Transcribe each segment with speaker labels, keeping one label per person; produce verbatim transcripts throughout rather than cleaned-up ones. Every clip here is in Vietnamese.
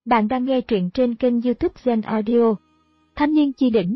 Speaker 1: Bạn đang nghe truyện trên kênh YouTube Zen Audio. Thanh niên chi đỉnh.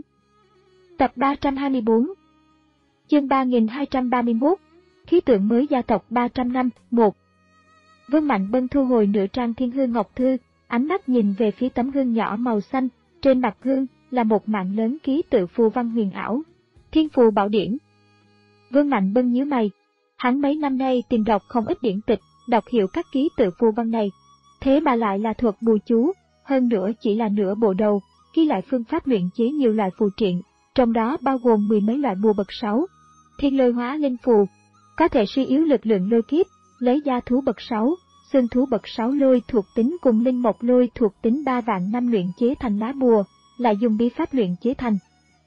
Speaker 1: Tập ba trăm hai mươi tư. Chương ba nghìn hai trăm ba mươi mốt. Khí tượng mới gia tộc ba trăm năm. một. Vương Mạnh Bân thu hồi nửa trang Thiên Hương Ngọc Thư, ánh mắt nhìn về phía tấm hương nhỏ màu xanh, trên mặt hương là một mạng lớn ký tự phù văn huyền ảo. Thiên Phù Bảo Điển. Vương Mạnh Bân nhíu mày. Hắn mấy năm nay tìm đọc không ít điển tịch, đọc hiểu các ký tự phù văn này. Thế mà lại là thuật bùa chú, hơn nữa chỉ là nửa bộ đầu, ghi lại phương pháp luyện chế nhiều loại phù triện, trong đó bao gồm mười mấy loại bùa bậc sáu. Thiên Lôi Hóa Linh Phù, có thể suy yếu lực lượng lôi kiếp, lấy da thú bậc sáu, xương thú bậc sáu lôi thuộc tính cùng linh mộc lôi thuộc tính ba vạn năm luyện chế thành lá bùa, lại dùng bí pháp luyện chế thành.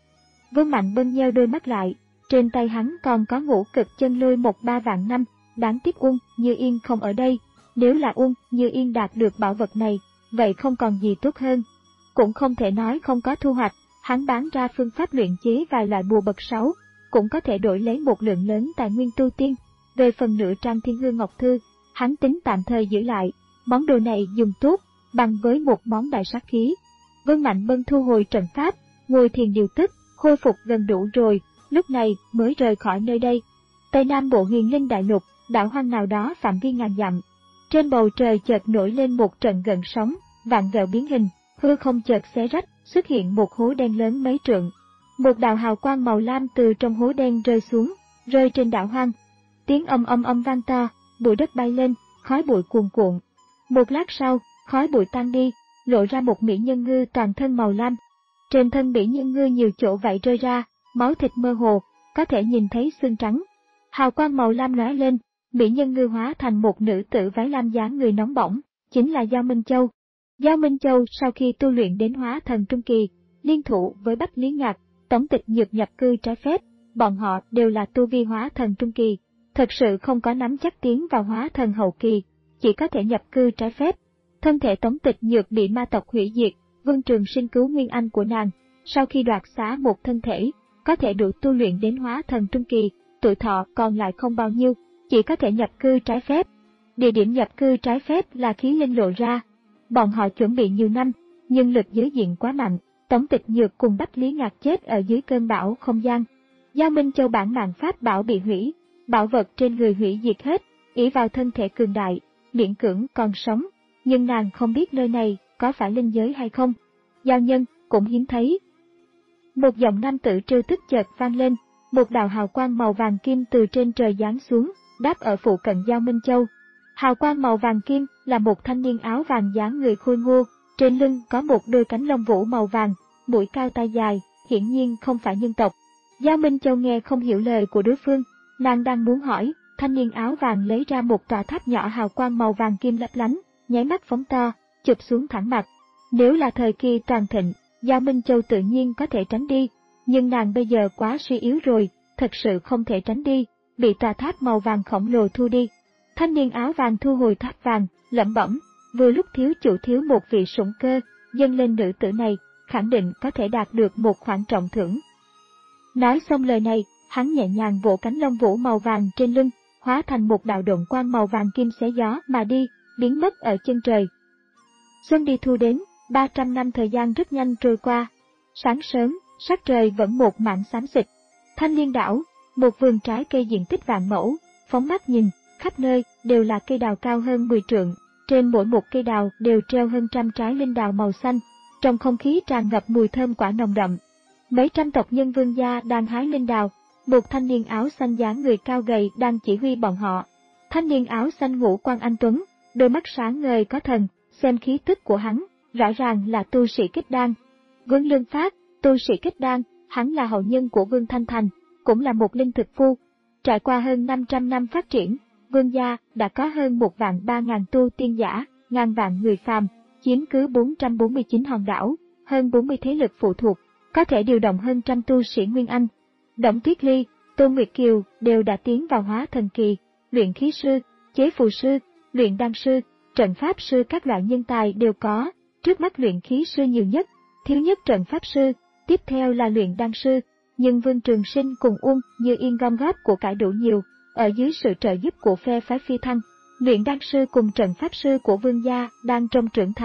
Speaker 1: Vương Mạnh Bân nheo đôi mắt lại, trên tay hắn còn có ngũ cực chân lôi một ba vạn năm, đáng tiếc Uông Như Yên không ở đây. Nếu là Uông Như Yên đạt được bảo vật này, vậy không còn gì tốt hơn. Cũng không thể nói không có thu hoạch, hắn bán ra phương pháp luyện chế vài loại bùa bậc sáu, cũng có thể đổi lấy một lượng lớn tài nguyên tu tiên. Về phần nửa trang Thiên Hương Ngọc Thư, hắn tính tạm thời giữ lại, món đồ này dùng tốt, bằng với một món đại sát khí. Vương Mạnh Bân thu hồi trận pháp, ngồi thiền điều tức, khôi phục gần đủ rồi, lúc này mới rời khỏi nơi đây. Tây Nam Bộ Huyền Linh Đại Lục, đảo hoang nào đó phạm vi ngàn dặm. Trên bầu trời chợt nổi lên một trận gợn sóng, vạn vẹo biến hình, hư không chợt xé rách, xuất hiện một hố đen lớn mấy trượng. Một đạo hào quang màu lam từ trong hố đen rơi xuống, rơi trên đảo hoang. Tiếng âm âm âm vang to, bụi đất bay lên, khói bụi cuồn cuộn. Một lát sau, khói bụi tan đi, lộ ra một mỹ nhân ngư toàn thân màu lam. Trên thân mỹ nhân ngư nhiều chỗ vảy rơi ra, máu thịt mơ hồ, có thể nhìn thấy xương trắng. Hào quang màu lam lóe lên. Mỹ nhân ngư hóa thành một nữ tử váy lam dáng người nóng bỏng, chính là Giao Minh Châu. Giao Minh Châu sau khi tu luyện đến hóa thần trung kỳ, liên thủ với Bách Lý Ngạc, Tống Tịch Nhược nhập cư trái phép, bọn họ đều là tu vi hóa thần trung kỳ, thật sự không có nắm chắc tiến vào hóa thần hậu kỳ, chỉ có thể nhập cư trái phép. Thân thể Tống Tịch Nhược bị ma tộc hủy diệt, Vương Trường Sinh cứu nguyên anh của nàng, sau khi đoạt xá một thân thể, có thể đủ tu luyện đến hóa thần trung kỳ, tuổi thọ còn lại không bao nhiêu. Chỉ có thể nhập cư trái phép. Địa điểm nhập cư trái phép là khí linh lộ ra. Bọn họ chuẩn bị nhiều năm, nhưng lực giới diện quá mạnh, Tống Tịch Nhược cùng Bách Lý Ngạc chết ở dưới cơn bão không gian. Giao Minh Châu bản mạng pháp bảo bị hủy, bảo vật trên người hủy diệt hết, ỷ vào thân thể cường đại, miễn cưỡng còn sống, nhưng nàng không biết nơi này có phải linh giới hay không. Giao nhân cũng hiếm thấy. Một giọng nam tử trêu tức chợt vang lên, một đạo hào quang màu vàng kim từ trên trời giáng xuống, đáp ở phụ cận Giao Minh Châu. Hào quang màu vàng kim là một thanh niên áo vàng dáng người khôi ngô, trên lưng có một đôi cánh lông vũ màu vàng, mũi cao tai dài, hiển nhiên không phải nhân tộc. Giao Minh Châu nghe không hiểu lời của đối phương, nàng đang muốn hỏi, thanh niên áo vàng lấy ra một tòa tháp nhỏ hào quang màu vàng kim lấp lánh, nháy mắt phóng to, chụp xuống thẳng mặt. Nếu là thời kỳ toàn thịnh, Giao Minh Châu tự nhiên có thể tránh đi, nhưng nàng bây giờ quá suy yếu rồi, thật sự không thể tránh đi. Bị tòa tháp màu vàng khổng lồ thu đi. Thanh niên áo vàng thu hồi tháp vàng, lẩm bẩm, vừa lúc thiếu chủ thiếu một vị sủng cơ, dâng lên nữ tử này, khẳng định có thể đạt được một khoản trọng thưởng. Nói xong lời này, hắn nhẹ nhàng vỗ cánh lông vũ màu vàng trên lưng, hóa thành một đạo động quang màu vàng kim xé gió mà đi, biến mất ở chân trời. Xuân đi thu đến, ba trăm năm thời gian rất nhanh trôi qua. Sáng sớm, sắc trời vẫn một mảng xám xịt. Thanh Liên đảo, một vườn trái cây diện tích vạn mẫu, phóng mắt nhìn, khắp nơi đều là cây đào cao hơn mười trượng, trên mỗi một cây đào đều treo hơn trăm trái linh đào màu xanh, trong không khí tràn ngập mùi thơm quả nồng đậm. Mấy trăm tộc nhân Vương gia đang hái linh đào, một thanh niên áo xanh dáng người cao gầy đang chỉ huy bọn họ. Thanh niên áo xanh ngũ quan anh tuấn, đôi mắt sáng ngời có thần, xem khí tức của hắn, rõ ràng là tu sĩ kết đan. Vương Lương Phát, tu sĩ kết đan, hắn là hậu nhân của Vương Thanh Thành, cũng là một linh thực phu. Trải qua hơn năm trăm năm phát triển, Vương gia đã có hơn một vạn ba ngàn tu tiên giả, ngàn vạn người phàm, chiếm cứ bốn trăm bốn mươi chín hòn đảo, hơn bốn mươi thế lực phụ thuộc, có thể điều động hơn trăm tu sĩ Nguyên Anh. Đổng Tuyết Ly, Tô Nguyệt Kiều đều đã tiến vào hóa thần kỳ, luyện khí sư, chế phù sư, luyện đan sư, trận pháp sư các loại nhân tài đều có, trước mắt luyện khí sư nhiều nhất, thiếu nhất trận pháp sư, tiếp theo là luyện đan sư. Nhưng Vương Trường Sinh cùng Uông Như Yên gom góp của cải đủ nhiều, ở dưới sự trợ giúp của phe phái Phi Thăng, luyện đan sư cùng trận pháp sư của Vương gia đang trong trưởng thành,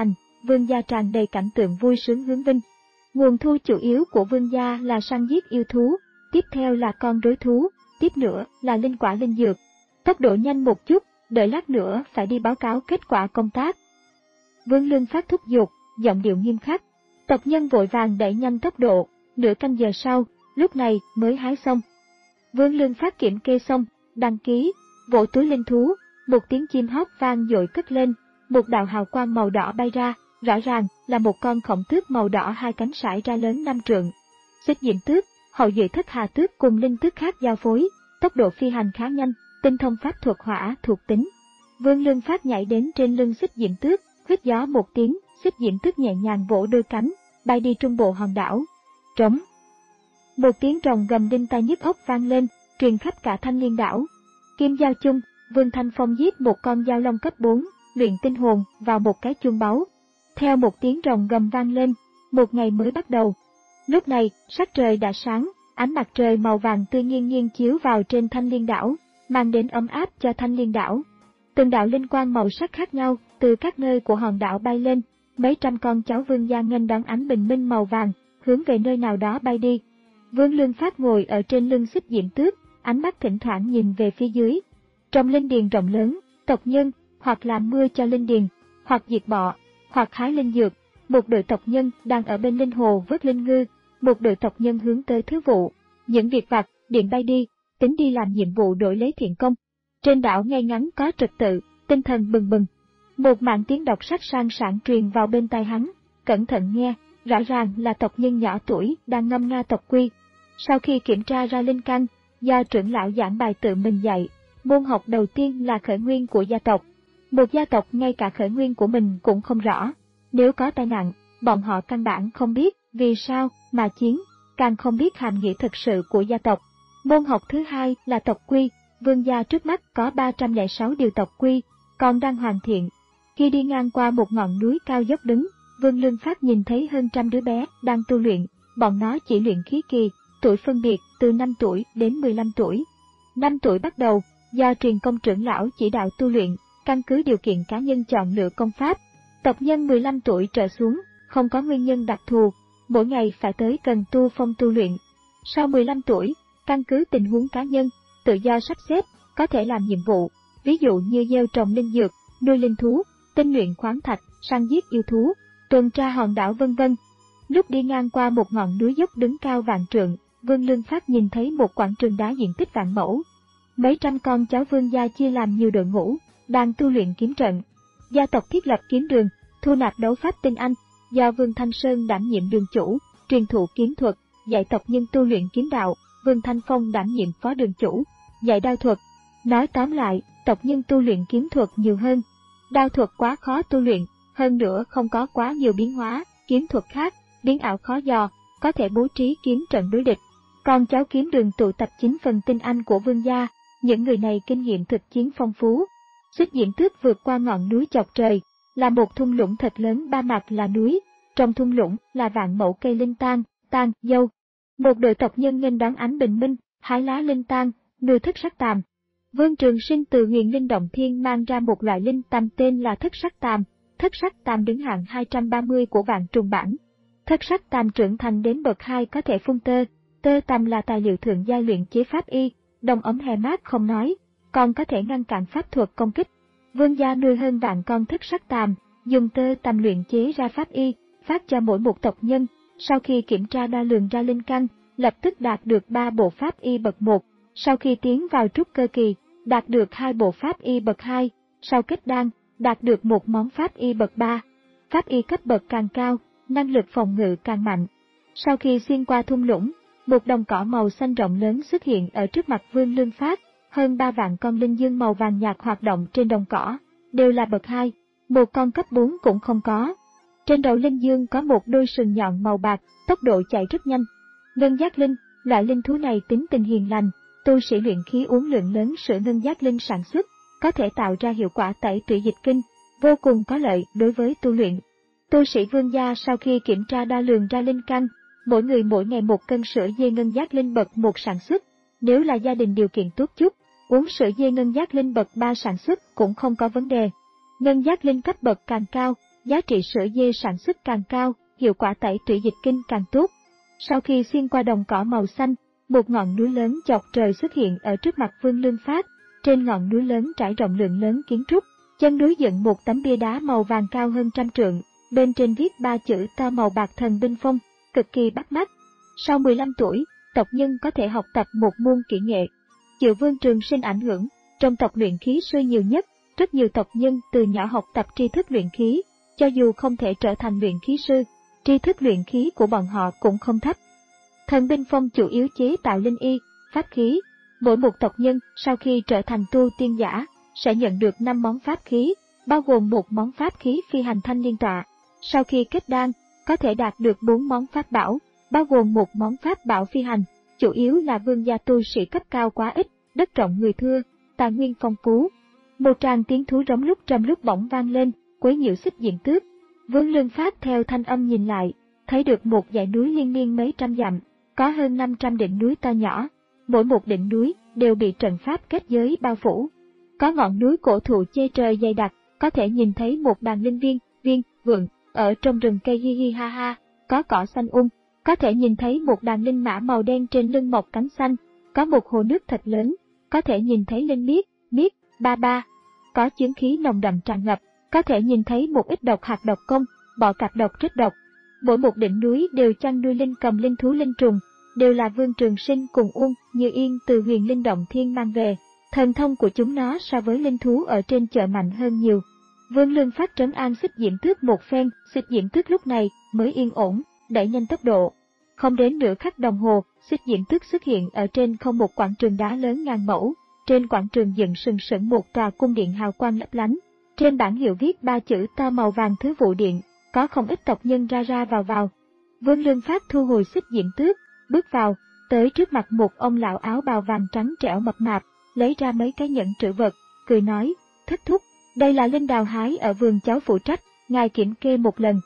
Speaker 1: Vương gia tràn đầy cảnh tượng vui sướng hướng vinh. Nguồn thu chủ yếu của Vương gia là săn giết yêu thú, tiếp theo là con rối thú, tiếp nữa là linh quả linh dược. Tốc độ nhanh một chút, đợi lát nữa phải đi báo cáo kết quả công tác. Vương Lương Phát thúc giục, giọng điệu nghiêm khắc. Tộc nhân vội vàng đẩy nhanh tốc độ, nửa canh giờ sau, lúc này mới hái xong. Vương Lương Phát kiểm kê xong, đăng ký, vỗ túi linh thú, một tiếng chim hót vang dội cất lên, một đạo hào quang màu đỏ bay ra, rõ ràng là một con khổng tước màu đỏ hai cánh sải ra lớn năm trượng. Xích diễm tước, hậu duệ thất hà tước cùng linh tước khác giao phối, tốc độ phi hành khá nhanh, tinh thông pháp thuật hỏa thuộc tính. Vương Lương Phát nhảy đến trên lưng xích diễm tước, huýt gió một tiếng, xích diễm tước nhẹ nhàng vỗ đôi cánh, bay đi trung bộ hòn đảo. Trống. Một tiếng rồng gầm đinh tai nhức óc vang lên, truyền khắp cả Thanh Liên đảo. Kim giao chung, Vương Thanh Phong giết một con giao long cấp bốn, luyện tinh hồn vào một cái chuông báu. Theo một tiếng rồng gầm vang lên, một ngày mới bắt đầu. Lúc này, sắc trời đã sáng, ánh mặt trời màu vàng tươi nghiêng nghiêng chiếu vào trên Thanh Liên đảo, mang đến ấm áp cho Thanh Liên đảo. Từng đạo linh quang màu sắc khác nhau từ các nơi của hòn đảo bay lên, mấy trăm con cháu Vương gia nghênh đón ánh bình minh màu vàng, hướng về nơi nào đó bay đi. Vương Lương Phát ngồi ở trên lưng xích diễm tước, ánh mắt thỉnh thoảng nhìn về phía dưới. Trong linh điền rộng lớn, tộc nhân hoặc làm mưa cho linh điền, hoặc diệt bọ, hoặc hái linh dược. Một đội tộc nhân đang ở bên linh hồ vớt linh ngư, một đội tộc nhân hướng tới thứ vụ, những việc vặt, điện bay đi, tính đi làm nhiệm vụ đổi lấy thiện công. Trên đảo ngay ngắn có trật tự, tinh thần bừng bừng. Một màn tiếng đọc sách sang sảng truyền vào bên tai hắn, cẩn thận nghe, rõ ràng là tộc nhân nhỏ tuổi đang ngâm nga tộc quy. Sau khi kiểm tra ra linh căn, do trưởng lão giảng bài tự mình dạy, môn học đầu tiên là khởi nguyên của gia tộc. Một gia tộc ngay cả khởi nguyên của mình cũng không rõ. Nếu có tai nạn, bọn họ căn bản không biết vì sao mà chiến, càng không biết hàm nghĩa thực sự của gia tộc. Môn học thứ hai là tộc quy. Vương gia trước mắt có ba trăm lẻ sáu điều tộc quy, còn đang hoàn thiện. Khi đi ngang qua một ngọn núi cao dốc đứng, Vương Lương Phát nhìn thấy hơn trăm đứa bé đang tu luyện, bọn nó chỉ luyện khí kỳ, tuổi phân biệt từ năm tuổi đến mười lăm tuổi. năm tuổi bắt đầu, do truyền công trưởng lão chỉ đạo tu luyện, căn cứ điều kiện cá nhân chọn lựa công pháp. Tộc nhân mười lăm tuổi trở xuống, không có nguyên nhân đặc thù, mỗi ngày phải tới Cần Tu Phong tu luyện. Sau mười lăm tuổi, căn cứ tình huống cá nhân, tự do sắp xếp, có thể làm nhiệm vụ, ví dụ như gieo trồng linh dược, nuôi linh thú, tinh luyện khoáng thạch, săn giết yêu thú, tuần tra hòn đảo vân vân. Lúc đi ngang qua một ngọn núi dốc đứng cao vạn trượng, Vương Lương Phát nhìn thấy một quảng trường đá diện tích vạn mẫu. Mấy trăm con cháu Vương gia chia làm nhiều đội ngũ, đang tu luyện kiếm trận. Gia tộc thiết lập kiếm đường, thu nạp đấu pháp tinh anh, do Vương Thanh Sơn đảm nhiệm đường chủ, truyền thụ kiếm thuật, dạy tộc nhân tu luyện kiếm đạo. Vương Thanh Phong đảm nhiệm phó đường chủ, dạy đao thuật. Nói tóm lại, tộc nhân tu luyện kiếm thuật nhiều hơn. Đao thuật quá khó tu luyện, hơn nữa không có quá nhiều biến hóa, kiếm thuật khác, biến ảo khó dò, có thể bố trí kiếm trận đối địch. Còn cháu kiếm đường tụ tập chín phần tinh anh của Vương gia, những người này kinh nghiệm thực chiến phong phú. Xích diễm tước vượt qua ngọn núi chọc trời, là một thung lũng thật lớn ba mặt là núi, trong thung lũng là vạn mẫu cây linh tang, tang, dâu. Một đội tộc nhân nghênh đón ánh bình minh, hái lá linh tang, nuôi thất sắc tàm. Vương Trường Sinh từ Huyền Linh Động Thiên mang ra một loại linh tàm tên là thất sắc tàm. Thất sắc tàm đứng hạng hai trăm ba mươi của vạn trùng bản. Thất sắc tàm trưởng thành đến bậc hai có thể phun tơ. Tơ tằm là tài liệu thượng giai luyện chế pháp y, đồng ấm hè mát không nói, còn có thể ngăn cản pháp thuật công kích. Vương gia nuôi hơn vạn con thất sắc tàm, dùng tơ tằm luyện chế ra pháp y, phát cho mỗi một tộc nhân. Sau khi kiểm tra đo lường ra linh căn, lập tức đạt được ba bộ pháp y bậc một. Sau khi tiến vào trúc cơ kỳ, đạt được hai bộ pháp y bậc hai. Sau kết đan, đạt được một món pháp y bậc ba. Pháp y cấp bậc càng cao, năng lực phòng ngự càng mạnh. Sau khi xuyên qua thung lũng, một đồng cỏ màu xanh rộng lớn xuất hiện ở trước mặt Vương Lương Phát. Hơn ba vạn con linh dương màu vàng nhạt hoạt động trên đồng cỏ, đều là bậc hai, một con cấp bốn cũng không có. Trên đầu linh dương có một đôi sừng nhọn màu bạc, tốc độ chạy rất nhanh. Ngân giác linh, loại linh thú này tính tình hiền lành, tu sĩ luyện khí uống lượng lớn sữa ngân giác linh sản xuất, có thể tạo ra hiệu quả tẩy tủy dịch kinh, vô cùng có lợi đối với tu luyện. Tu sĩ Vương gia sau khi kiểm tra đo lường ra linh căn, mỗi người mỗi ngày một cân sữa dê ngân giác linh bậc một sản xuất, nếu là gia đình điều kiện tốt chút, uống sữa dê ngân giác linh bậc ba sản xuất cũng không có vấn đề. Ngân giác linh cấp bậc càng cao, giá trị sữa dê sản xuất càng cao, hiệu quả tẩy tủy dịch kinh càng tốt. Sau khi xuyên qua đồng cỏ màu xanh, một ngọn núi lớn chọc trời xuất hiện ở trước mặt Vương Lương Phát. Trên ngọn núi lớn trải rộng lượng lớn kiến trúc, chân núi dựng một tấm bia đá màu vàng cao hơn trăm trượng, bên trên viết ba chữ to màu bạc Thần Binh Phong, cực kỳ bắt mắt. Sau mười lăm tuổi, tộc nhân có thể học tập một môn kỹ nghệ. Chịu Vương Trường Sinh ảnh hưởng, trong tộc luyện khí sư nhiều nhất, rất nhiều tộc nhân từ nhỏ học tập tri thức luyện khí, cho dù không thể trở thành luyện khí sư, tri thức luyện khí của bọn họ cũng không thấp. Thần Binh Phong chủ yếu chế tạo linh y, pháp khí. Mỗi một tộc nhân sau khi trở thành tu tiên giả sẽ nhận được năm món pháp khí, bao gồm một món pháp khí phi hành thanh liên tọa. Sau khi kết đan, có thể đạt được bốn món pháp bảo, bao gồm một món pháp bảo phi hành. Chủ yếu là vương gia tu sĩ cấp cao quá ít, đất rộng người thưa, tài nguyên phong phú. Một tràng tiếng thú rống lúc trầm lúc bổng vang lên, quấy nhiễu Xích Diễm Tước. Vương Lương Phát theo thanh âm nhìn lại, thấy được một dãy núi liên miên mấy trăm dặm, có hơn năm trăm đỉnh núi to nhỏ. Mỗi một đỉnh núi đều bị trận pháp kết giới bao phủ. Có ngọn núi cổ thụ che trời dày đặc, có thể nhìn thấy một đàn linh viên, viên, vượn, ở trong rừng cây hi hi ha ha, có cỏ xanh um, có thể nhìn thấy một đàn linh mã màu đen trên lưng mọc cánh xanh, có một hồ nước thật lớn, có thể nhìn thấy linh miết, miết, ba ba, có chướng khí nồng đậm tràn ngập, có thể nhìn thấy một ít độc hạt độc công, bọ cạp độc rất độc. Mỗi một đỉnh núi đều chăn nuôi linh cầm linh thú linh trùng, đều là Vương Trường Sinh cùng Uông Như Yên từ Huyền Linh Động Thiên mang về. Thần thông của chúng nó so với linh thú ở trên chợ mạnh hơn nhiều. Vương Lương Phát trấn an Xích Diễm Tước một phen, Xích Diễm Tước lúc này mới yên ổn, đẩy nhanh tốc độ. Không đến nửa khắc đồng hồ, Xích Diễm Tước xuất hiện ở trên không một quảng trường đá lớn ngàn mẫu. Trên quảng trường dựng sừng sững một tòa cung điện hào quang lấp lánh. Trên bảng hiệu viết ba chữ to màu vàng Thứ Vụ Điện, có không ít tộc nhân ra ra vào vào. Vương Lương Phát thu hồi Xích Diễm Tước, bước vào, tới trước mặt một ông lão áo bào vàng trắng trẻo mập mạp, lấy ra mấy cái nhẫn trữ vật, cười nói, thất thúc, đây là linh đào hái ở vườn cháu phụ trách, ngài kiểm kê một lần.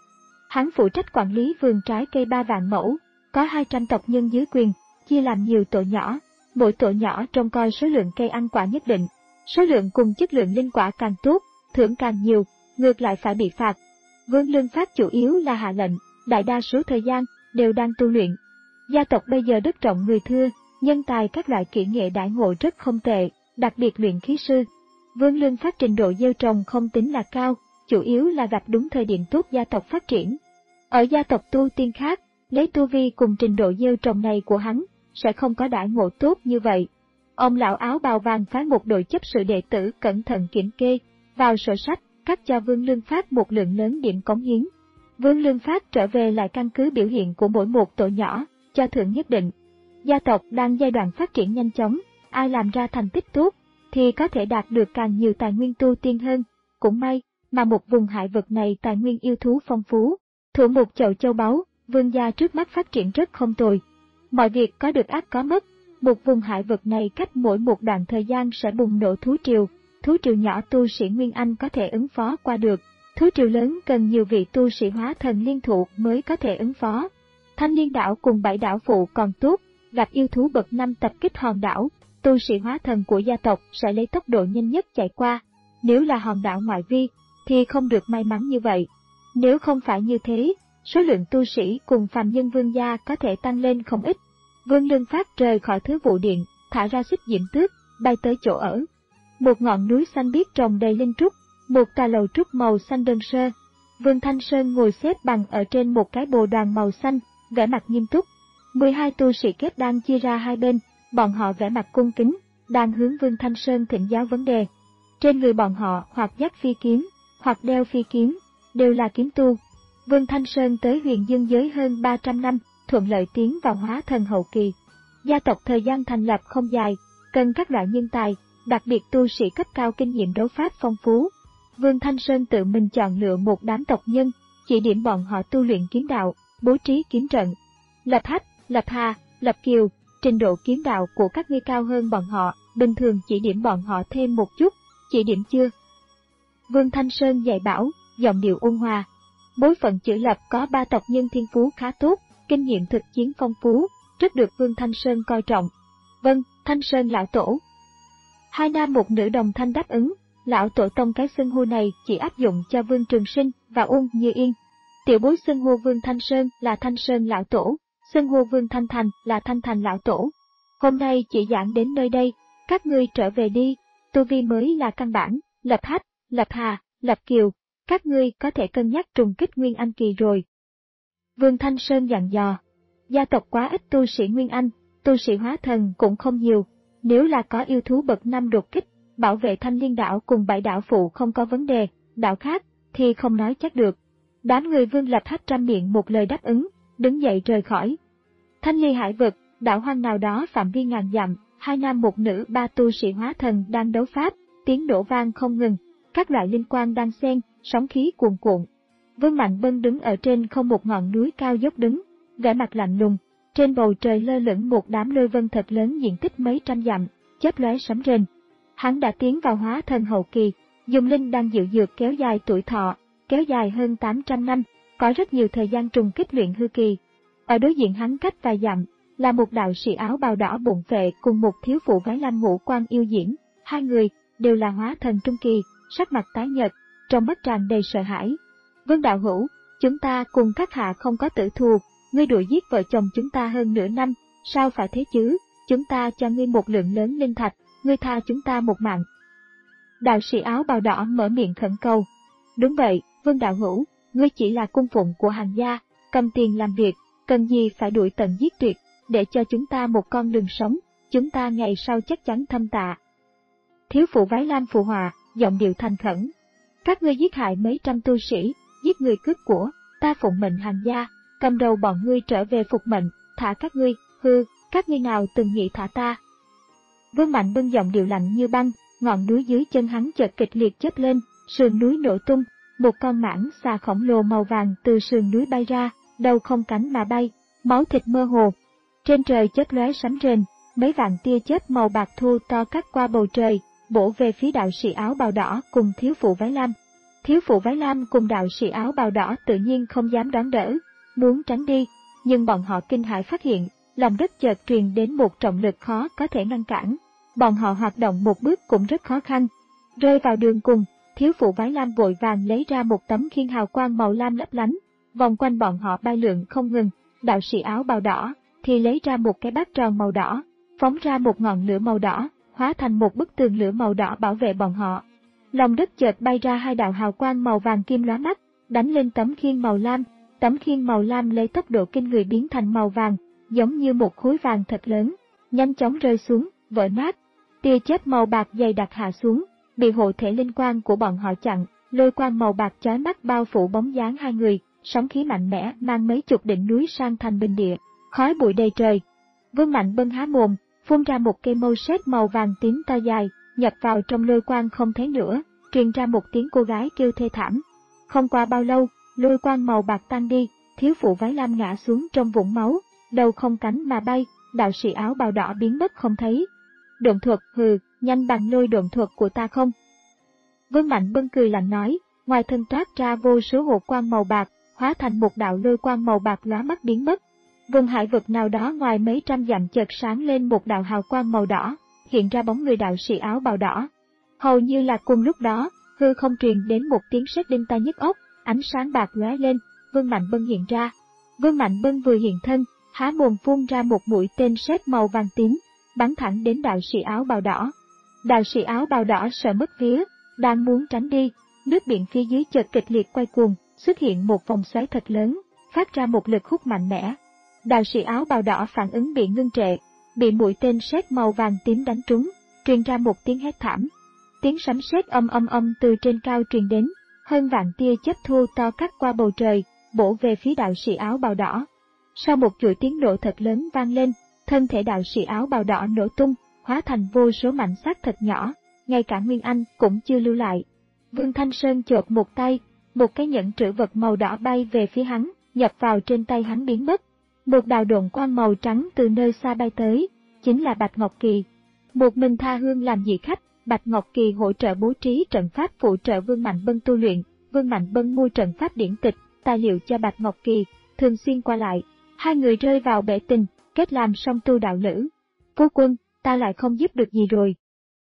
Speaker 1: Hắn phụ trách quản lý vườn trái cây ba vạn mẫu, có hai trăm tộc nhân dưới quyền, chia làm nhiều tổ nhỏ, mỗi tổ nhỏ trông coi số lượng cây ăn quả nhất định, số lượng cùng chất lượng linh quả càng tốt, thưởng càng nhiều, ngược lại phải bị phạt. Vương Lương Phát chủ yếu là hạ lệnh, đại đa số thời gian đều đang tu luyện. Gia tộc bây giờ đất rộng người thưa, nhân tài các loại kỹ nghệ đãi ngộ rất không tệ, đặc biệt luyện khí sư. Vương Lương Phát trình độ gieo trồng không tính là cao, chủ yếu là gặp đúng thời điểm tốt gia tộc phát triển. Ở gia tộc tu tiên khác, lấy tu vi cùng trình độ gieo trồng này của hắn, sẽ không có đãi ngộ tốt như vậy. Ông lão áo bào vàng phái một đội chấp sự đệ tử cẩn thận kiểm kê, vào sổ sách, cắt cho Vương Lương Phát một lượng lớn điểm cống hiến. Vương Lương Phát trở về lại căn cứ biểu hiện của mỗi một tổ nhỏ, cho thưởng nhất định. Gia tộc đang giai đoạn phát triển nhanh chóng, ai làm ra thành tích tốt, thì có thể đạt được càng nhiều tài nguyên tu tiên hơn. Cũng may, mà một vùng hải vực này tài nguyên yêu thú phong phú. Thủ một chậu châu báu, vương gia trước mắt phát triển rất không tồi. Mọi việc có được ác có mất, một vùng hải vực này cách mỗi một đoạn thời gian sẽ bùng nổ thú triều. Thú triều nhỏ tu sĩ Nguyên Anh có thể ứng phó qua được, thú triều lớn cần nhiều vị tu sĩ hóa thần liên thủ mới có thể ứng phó. Thanh Liên đảo cùng bảy đảo phụ còn tốt, gặp yêu thú bậc năm tập kích hòn đảo, tu sĩ hóa thần của gia tộc sẽ lấy tốc độ nhanh nhất chạy qua. Nếu là hòn đảo ngoại vi, thì không được may mắn như vậy. Nếu không phải như thế, số lượng tu sĩ cùng phàm nhân vương gia có thể tăng lên không ít. Vương Lương Phát rời khỏi Thứ Vụ Điện, thả ra Xích Diễm Tước, bay tới chỗ ở. Một ngọn núi xanh biếc trồng đầy linh trúc, một tòa lầu trúc màu xanh đơn sơ. Vương Thanh Sơn ngồi xếp bằng ở trên một cái bồ đoàn màu xanh, vẻ mặt nghiêm túc. mười hai tu sĩ kết đan chia ra hai bên, bọn họ vẻ mặt cung kính, đang hướng Vương Thanh Sơn thỉnh giáo vấn đề. Trên người bọn họ hoặc dắt phi kiếm, hoặc đeo phi kiếm, đều là kiếm tu. Vương Thanh Sơn tới Huyền Dương giới hơn ba trăm năm, thuận lợi tiến vào hóa thần hậu kỳ. Gia tộc thời gian thành lập không dài, cần các loại nhân tài, đặc biệt tu sĩ cấp cao kinh nghiệm đấu pháp phong phú. Vương Thanh Sơn tự mình chọn lựa một đám tộc nhân, chỉ điểm bọn họ tu luyện kiếm đạo, bố trí kiếm trận. Lập hách, lập hà, lập kiều, trình độ kiếm đạo của các ngươi cao hơn bọn họ, bình thường chỉ điểm bọn họ thêm một chút, chỉ điểm chưa? Vương Thanh Sơn dạy bảo, giọng điệu ôn hòa. Bối phận chữ Lập có ba tộc nhân thiên phú khá tốt, kinh nghiệm thực chiến phong phú, rất được Vương Thanh Sơn coi trọng. Vâng, Thanh Sơn lão tổ. Hai nam một nữ đồng thanh đáp ứng, lão tổ tông cái xưng hô này chỉ áp dụng cho Vương Trường Sinh và Uông Như Yên. Tiểu bối xưng hô Vương Thanh Sơn là Thanh Sơn lão tổ, xưng hô Vương Thanh Thành là Thanh Thành lão tổ. Hôm nay chỉ giảng đến nơi đây, các ngươi trở về đi, tu vi mới là căn bản, lập hách, lập hà, lập kiều, các ngươi có thể cân nhắc trùng kích Nguyên Anh kỳ rồi. Vương Thanh Sơn dặn dò, gia tộc quá ít tu sĩ Nguyên Anh, tu sĩ hóa thần cũng không nhiều, nếu là có yêu thú bậc năm đột kích, bảo vệ Thanh Liên đảo cùng bảy đảo phụ không có vấn đề, đảo khác thì không nói chắc được. Đám người Vương Lập Hách trăm miệng một lời đáp ứng, đứng dậy rời khỏi. Thanh Ly hải vực, đảo hoang nào đó phạm vi ngàn dặm, hai nam một nữ ba tu sĩ hóa thần đang đấu pháp, tiếng nổ vang không ngừng, các loại linh quang đang xen, sóng khí cuồn cuộn. Vương Mạnh Bân đứng ở trên không một ngọn núi cao dốc đứng, vẻ mặt lạnh lùng, trên bầu trời lơ lửng một đám lôi vân thật lớn diện tích mấy trăm dặm, chớp lóe sấm rền. Hắn đã tiến vào hóa thần hậu kỳ, dùng linh đang dự dược kéo dài tuổi thọ, kéo dài hơn tám trăm năm, có rất nhiều thời gian trùng kích luyện hư kỳ. Ở đối diện hắn cách vài dặm, là một đạo sĩ áo bào đỏ bụng vệ cùng một thiếu phụ váy lam ngũ quan yêu diễm, hai người đều là hóa thần trung kỳ, sắc mặt tái nhợt, trong mắt tràn đầy sợ hãi. Vương đạo hữu, chúng ta cùng các hạ không có tử thù, ngươi đuổi giết vợ chồng chúng ta hơn nửa năm, sao phải thế chứ? Chúng ta cho ngươi một lượng lớn linh thạch, ngươi tha chúng ta một mạng. Đạo sĩ áo bào đỏ mở miệng khẩn cầu. Đúng vậy, Vương đạo hữu, ngươi chỉ là cung phụng của hàng gia, cầm tiền làm việc, cần gì phải đuổi tận giết tuyệt, để cho chúng ta một con đường sống, chúng ta ngày sau chắc chắn thâm tạ. Thiếu phụ váy lam phụ họa, giọng điệu thành khẩn. Các ngươi giết hại mấy trăm tu sĩ, giết người cướp của, ta phụng mệnh hàng gia, cầm đầu bọn ngươi trở về phục mệnh, thả các ngươi, hư, các ngươi nào từng nghĩ thả ta. Vương Mạnh Bân giọng điệu lạnh như băng, ngọn núi dưới chân hắn chợt kịch liệt chớp lên, sườn núi nổ tung, một con mãng xà khổng lồ màu vàng từ sườn núi bay ra, đầu không cánh mà bay, máu thịt mơ hồ. Trên trời chớp lóe sấm rền, mấy vạn tia chớp màu bạc thu to cắt qua bầu trời, bổ về phía đạo sĩ áo bào đỏ cùng thiếu phụ váy lam. Thiếu phụ váy lam cùng đạo sĩ áo bào đỏ tự nhiên không dám đón đỡ, muốn tránh đi, nhưng bọn họ kinh hãi phát hiện, lòng đất chợt truyền đến một trọng lực khó có thể ngăn cản. Bọn họ hoạt động một bước cũng rất khó khăn. Rơi vào đường cùng, thiếu phụ váy lam vội vàng lấy ra một tấm khiên hào quang màu lam lấp lánh, vòng quanh bọn họ bay lượn không ngừng. Đạo sĩ áo bào đỏ thì lấy ra một cái bát tròn màu đỏ, phóng ra một ngọn lửa màu đỏ, hóa thành một bức tường lửa màu đỏ bảo vệ bọn họ. Lòng đất chợt bay ra hai đạo hào quang màu vàng kim lóa mắt, đánh lên tấm khiên màu lam. Tấm khiên màu lam lấy tốc độ kinh người biến thành màu vàng, giống như một khối vàng thật lớn, nhanh chóng rơi xuống, vỡ nát. Tia chớp màu bạc dày đặc hạ xuống, bị hộ thể linh quang của bọn họ chặn, lôi quang màu bạc chói mắt bao phủ bóng dáng hai người, sóng khí mạnh mẽ mang mấy chục đỉnh núi sang thành bình địa, khói bụi đầy trời. Vương Mạnh Bân há mồm, phun ra một cây mâu sét màu vàng tím to dài, nhập vào trong lôi quang không thấy nữa, truyền ra một tiếng cô gái kêu thê thảm. Không qua bao lâu, lôi quang màu bạc tan đi, thiếu phụ váy lam ngã xuống trong vũng máu, đầu không cánh mà bay, đạo sĩ áo bào đỏ biến mất không thấy. Độn thuật, hừ, nhanh bằng lôi độn thuật của ta không? Vương Mạnh Bân cười lạnh nói, ngoài thân toát ra vô số hộ quang màu bạc, hóa thành một đạo lôi quang màu bạc lóa mắt biến mất. Vùng hải vực nào đó ngoài mấy trăm dặm chợt sáng lên một đạo hào quang màu đỏ, hiện ra bóng người đạo sĩ áo bào đỏ. Hầu như là cùng lúc đó, hư không truyền đến một tiếng sét đinh tai nhức óc, ánh sáng bạc lóe lên, Vương Mạnh Bân hiện ra. Vương Mạnh Bân vừa hiện thân, há mồm phun ra một mũi tên sét màu vàng tím, bắn thẳng đến đạo sĩ áo bào đỏ. Đạo sĩ áo bào đỏ sợ mất vía, đang muốn tránh đi, nước biển phía dưới chợt kịch liệt quay cuồng, xuất hiện một vòng xoáy thật lớn, phát ra một lực hút mạnh mẽ. Đạo sĩ áo bào đỏ phản ứng bị ngưng trệ, bị mũi tên sét màu vàng tím đánh trúng, truyền ra một tiếng hét thảm. Tiếng sấm sét âm âm âm từ trên cao truyền đến, hơn vạn tia chớp thu to cắt qua bầu trời, bổ về phía đạo sĩ áo bào đỏ. Sau một chuỗi tiếng nổ thật lớn vang lên, thân thể đạo sĩ áo bào đỏ nổ tung, hóa thành vô số mảnh xác thật nhỏ, ngay cả Nguyên Anh cũng chưa lưu lại. Vương Thanh Sơn chộp một tay, một cái nhẫn trữ vật màu đỏ bay về phía hắn, nhập vào trên tay hắn biến mất. Một đạo độn quang màu trắng từ nơi xa bay tới, chính là Bạch Ngọc Kỳ. Một mình tha hương làm dị khách, Bạch Ngọc Kỳ hỗ trợ bố trí trận pháp phụ trợ Vương Mạnh Bân tu luyện. Vương Mạnh Bân mua trận pháp điển tịch, tài liệu cho Bạch Ngọc Kỳ, thường xuyên qua lại. Hai người rơi vào bể tình, kết làm song tu đạo lữ. Phu quân, ta lại không giúp được gì rồi.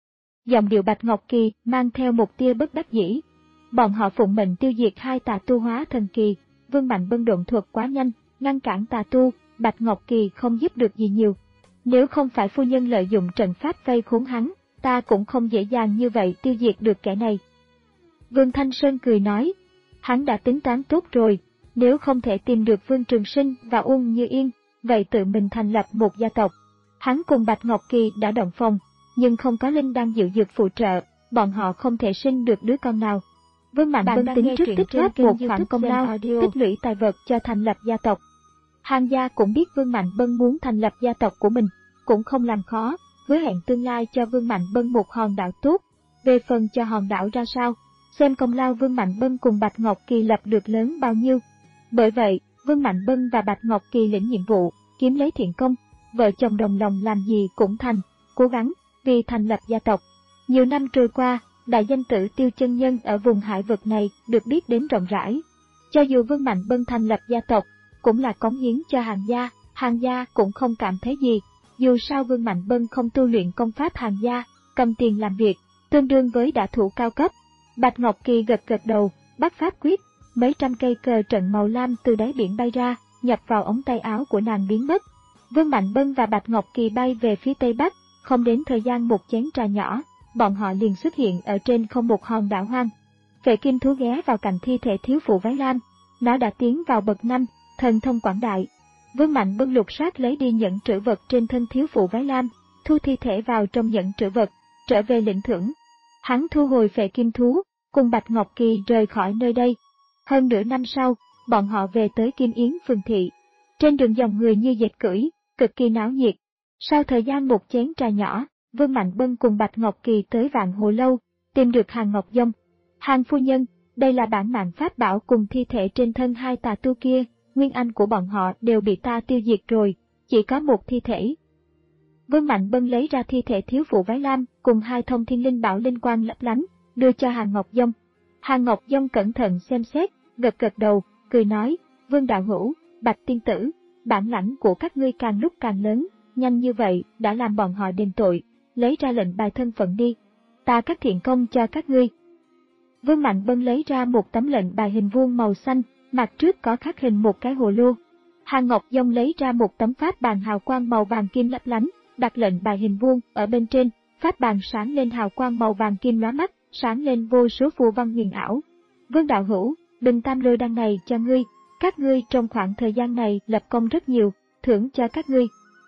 Speaker 1: Giọng điệu Bạch Ngọc Kỳ mang theo một tia bất đắc dĩ. Bọn họ phụng mệnh tiêu diệt hai tà tu hóa thần kỳ, Vương Mạnh Bân độn thuật quá nhanh, ngăn cản tà tu, Bạch Ngọc Kỳ không giúp được gì nhiều. Nếu không phải phu nhân lợi dụng trận pháp vây khốn hắn, ta cũng không dễ dàng như vậy tiêu diệt được kẻ này. Vương Thanh Sơn cười nói, hắn đã tính toán tốt rồi, nếu không thể tìm được Vương Trường Sinh và Uông Như Yên, vậy tự mình thành lập một gia tộc. Hắn cùng Bạch Ngọc Kỳ đã động phòng, nhưng không có linh đan dự dược phụ trợ, bọn họ không thể sinh được đứa con nào. Vương Mạnh Bân tính trước tích góp một khoản công lao, tích lũy tài vật cho thành lập gia tộc. Hàng gia cũng biết Vương Mạnh Bân muốn thành lập gia tộc của mình, cũng không làm khó, hứa hẹn tương lai cho Vương Mạnh Bân một hòn đảo tốt. Về phần cho hòn đảo ra sao, xem công lao Vương Mạnh Bân cùng Bạch Ngọc Kỳ lập được lớn bao nhiêu. Bởi vậy, Vương Mạnh Bân và Bạch Ngọc Kỳ lĩnh nhiệm vụ, kiếm lấy thiện công, vợ chồng đồng lòng làm gì cũng thành, cố gắng, vì thành lập gia tộc. Nhiều năm trôi qua, đại danh tử Tiêu Chân Nhân ở vùng hải vực này được biết đến rộng rãi. Cho dù Vương Mạnh Bân thành lập gia tộc, cũng là cống hiến cho Hàng gia, Hàng gia cũng không cảm thấy gì. Dù sao Vương Mạnh Bân không tu luyện công pháp Hàng gia, cầm tiền làm việc, tương đương với đả thủ cao cấp. Bạch Ngọc Kỳ gật gật đầu, bắt pháp quyết, mấy trăm cây cờ trận màu lam từ đáy biển bay ra, nhập vào ống tay áo của nàng biến mất. Vương Mạnh Bân và Bạch Ngọc Kỳ bay về phía tây bắc, không đến thời gian một chén trà nhỏ, bọn họ liền xuất hiện ở trên không một hòn đảo hoang. Vệ Kim Thú ghé vào cạnh thi thể thiếu phụ váy lam, nó đã tiến vào bậc năm, thần thông quảng đại. Vương Mạnh Bân lục soát lấy đi nhẫn trữ vật trên thân thiếu phụ váy lam, thu thi thể vào trong nhẫn trữ vật, trở về lĩnh thưởng. Hắn thu hồi Vệ Kim Thú, cùng Bạch Ngọc Kỳ rời khỏi nơi đây. Hơn nửa năm sau, bọn họ về tới Kim Yến phường thị. Trên đường dòng người như dệt cưỡi, cực kỳ náo nhiệt. Sau thời gian một chén trà nhỏ, Vương Mạnh Bân cùng Bạch Ngọc Kỳ tới Vạn Hồ Lâu, tìm được Hàng Ngọc Dông. Hàng phu nhân, đây là bản mạng pháp bảo cùng thi thể trên thân hai tà tu kia, nguyên anh của bọn họ đều bị ta tiêu diệt rồi, chỉ có một thi thể. Vương Mạnh Bân lấy ra thi thể thiếu phụ váy lam cùng hai thông thiên linh bảo linh quang lấp lánh, đưa cho Hàng Ngọc Dông. Hàng Ngọc Dông cẩn thận xem xét, gật gật đầu, cười nói, Vương đạo hữu, Bạch tiên tử, bản lãnh của các ngươi càng lúc càng lớn, nhanh như vậy đã làm bọn họ đền tội, lấy ra lệnh bài thân phận đi, ta cắt thiện công cho các ngươi. Vương Mạnh Bân lấy ra một tấm lệnh bài hình vuông màu xanh, mặt trước có khắc hình một cái hồ lô. Hàng Ngọc Dông lấy ra một tấm pháp bàn hào quang màu vàng kim lấp lánh, đặt lệnh bài hình vuông ở bên trên, pháp bàn sáng lên hào quang màu vàng kim lóa mắt, sáng lên vô số phù văn huyền ảo. Vương đạo hữu, bình tam lôi đăng này cho ngươi, các ngươi trong khoảng thời gian này lập công rất nhiều, thưởng cho các ngươi.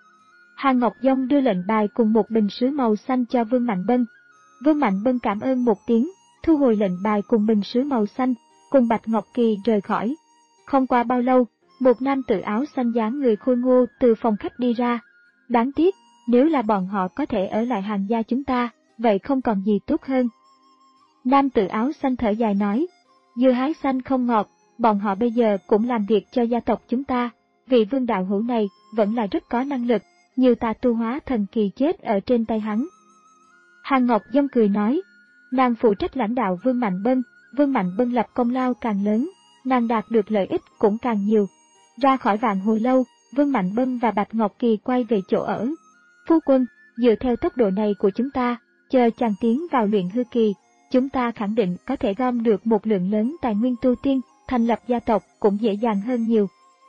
Speaker 1: Hàng Ngọc Dông đưa lệnh bài cùng một bình sứ màu xanh cho Vương Mạnh Bân. Vương Mạnh Bân cảm ơn một tiếng, thu hồi lệnh bài cùng bình sứ màu xanh, cùng Bạch Ngọc Kỳ rời khỏi. Không qua bao lâu, một nam tử áo xanh dáng người khôi ngô từ phòng khách đi ra. Đáng tiếc, nếu là bọn họ có thể ở lại Hàng gia chúng ta, vậy không còn gì tốt hơn. Nam tử áo xanh thở dài nói, dưa hái xanh không ngọt, bọn họ bây giờ cũng làm việc cho gia tộc chúng ta, vị Vương đạo hữu này vẫn là rất có năng lực, nhiều tà tu hóa thần kỳ chết ở trên tay hắn. Hàng Ngọc Dông cười nói, nàng phụ trách lãnh đạo Vương Mạnh Bân, Vương Mạnh Bân lập công lao càng lớn, nàng đạt được lợi ích cũng càng nhiều. Ra khỏi Vạn Hồ Lâu, Vương Mạnh Bân và Bạch Ngọc Kỳ quay về chỗ ở. Phu quân, dựa theo tốc độ này của chúng ta, chờ chàng tiến vào luyện hư kỳ, chúng ta khẳng định có thể gom được một lượng lớn tài nguyên tu tiên, thành lập gia tộc cũng dễ dàng hơn nhiều.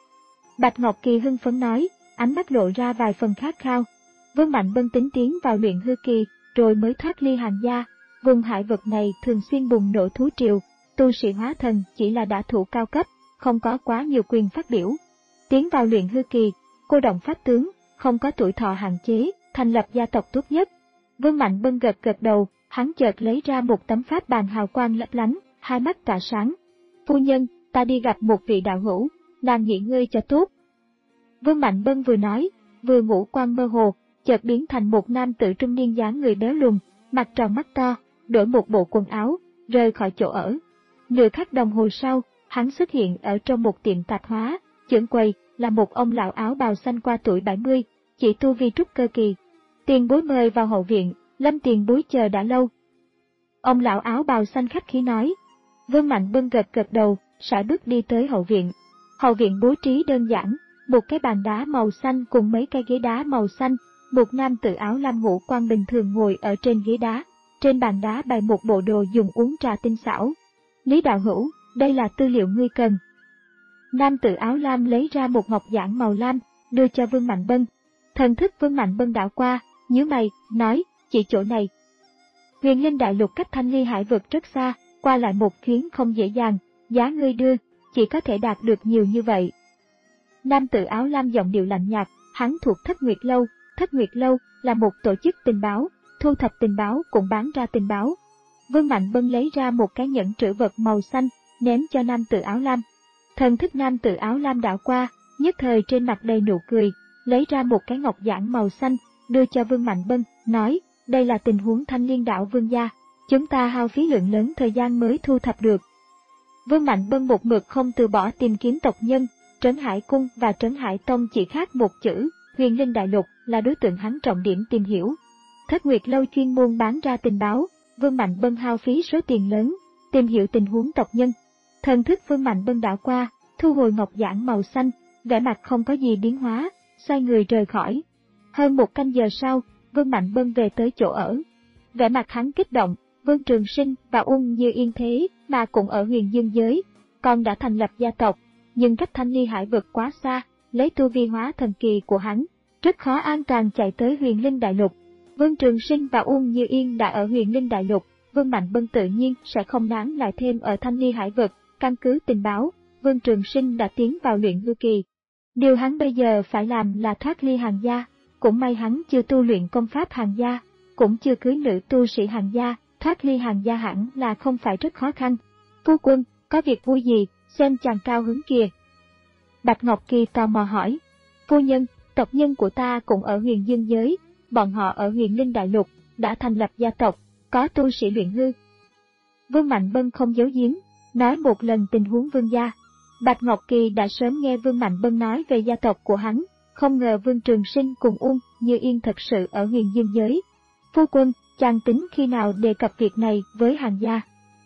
Speaker 1: Bạch Ngọc Kỳ hưng phấn nói, ánh mắt lộ ra vài phần khát khao. Vương Mạnh Bân tính tiến vào luyện hư kỳ, rồi mới thoát ly Hàng gia. Vùng hải vực này thường xuyên bùng nổ thú triều, tu sĩ hóa thần chỉ là đả thủ cao cấp, không có quá nhiều quyền phát biểu. Tiến vào luyện hư kỳ, cô động pháp tướng, không có tuổi thọ hạn chế, thành lập gia tộc tốt nhất. Vương Mạnh Bân gật gật đầu, hắn chợt lấy ra một tấm pháp bàn hào quang lấp lánh, hai mắt tỏa sáng. Phu nhân, ta đi gặp một vị đạo hữu, nàng nghỉ ngơi cho tốt. Vương Mạnh Bân vừa nói, vừa ngũ quan mơ hồ, chợt biến thành một nam tử trung niên dáng người béo lùn, mặt tròn mắt to, đổi một bộ quần áo, rời khỏi chỗ ở. Nửa khắc đồng hồ sau, hắn xuất hiện ở trong một tiệm tạp hóa, trưởng quầy là một ông lão áo bào xanh qua tuổi bảy mươi, chỉ tu vi trúc cơ kỳ. Tiền bối mời vào hậu viện, Lâm tiền bối chờ đã lâu. Ông lão áo bào xanh khách khí nói. Vương Mạnh Bân gật gật đầu, sải bước đi tới hậu viện. Hậu viện bố trí đơn giản, một cái bàn đá màu xanh cùng mấy cái ghế đá màu xanh, một nam tử áo lam ngũ quan bình thường ngồi ở trên ghế đá. trên bàn đá bày một bộ đồ dùng uống trà tinh xảo. Lý đạo hữu, đây là tư liệu ngươi cần. Nam tử áo lam lấy ra một ngọc giản màu lam, đưa cho Vương Mạnh Bân. Thần thức Vương Mạnh Bân đảo qua, nhíu mày, nói, chỉ chỗ này. Huyền Linh Đại Lục cách Thanh Ly Hải vực rất xa, qua lại một chuyến không dễ dàng, giá ngươi đưa, chỉ có thể đạt được nhiều như vậy. Nam tử áo lam giọng điệu lạnh nhạt, hắn thuộc Thất Nguyệt Lâu. Thất Nguyệt Lâu là một tổ chức tình báo, thu thập tình báo cũng bán ra tình báo. Vương Mạnh Bân lấy ra một cái nhẫn trữ vật màu xanh, ném cho nam tử áo lam. Thần thức nam tử áo lam đảo qua, nhất thời trên mặt đầy nụ cười, lấy ra một cái ngọc giản màu xanh, đưa cho Vương Mạnh Bân, nói, đây là tình huống Thanh Liên đảo Vương gia, chúng ta hao phí lượng lớn thời gian mới thu thập được. Vương Mạnh Bân một mực không từ bỏ tìm kiếm tộc nhân, Trấn Hải Cung và Trấn Hải Tông chỉ khác một chữ, Huyền Linh Đại Lục là đối tượng hắn trọng điểm tìm hiểu. Thất Nguyệt Lâu chuyên môn bán ra tình báo, Vương Mạnh Bân hao phí số tiền lớn, tìm hiểu tình huống tộc nhân. Thần thức Vương Mạnh Bân đảo qua, thu hồi ngọc giản màu xanh, vẻ mặt không có gì biến hóa, xoay người rời khỏi. Hơn một canh giờ sau, Vương Mạnh Bân về tới chỗ ở. Vẻ mặt hắn kích động, Vương Trường Sinh và Ung Như Yên thế mà cũng ở Huyền Dương giới, còn đã thành lập gia tộc, nhưng cách Thanh Ly Hải vực quá xa, lấy tu vi hóa thần kỳ của hắn, rất khó an toàn chạy tới Huyền Linh Đại Lục. Vương Trường Sinh và Ung Như Yên đã ở Huyền Linh Đại Lục, Vương Mạnh Bân tự nhiên sẽ không nán lại thêm ở Thanh Ly Hải vực. Căn cứ tình báo, Vương Trường Sinh đã tiến vào luyện hư kỳ. Điều hắn bây giờ phải làm là thoát ly Hàn gia, cũng may hắn chưa tu luyện công pháp Hàn gia, cũng chưa cưới nữ tu sĩ Hàn gia, thoát ly Hàn gia hẳn là không phải rất khó khăn. Phu quân, có việc vui gì, xem chàng cao hứng kìa. Bạch Ngọc Kỳ tò mò hỏi. Phu nhân, tộc nhân của ta cũng ở Huyền Dương giới, bọn họ ở Huyền Linh Đại Lục, đã thành lập gia tộc, có tu sĩ luyện hư. Vương Mạnh Bân không giấu giếm, nói một lần tình huống Vương gia. Bạch Ngọc Kỳ đã sớm nghe Vương Mạnh Bân nói về gia tộc của hắn, không ngờ Vương Trường Sinh cùng Ung Như Yên thật sự ở Huyền Dương giới. Phu quân, chàng tính khi nào đề cập việc này với Hàn gia?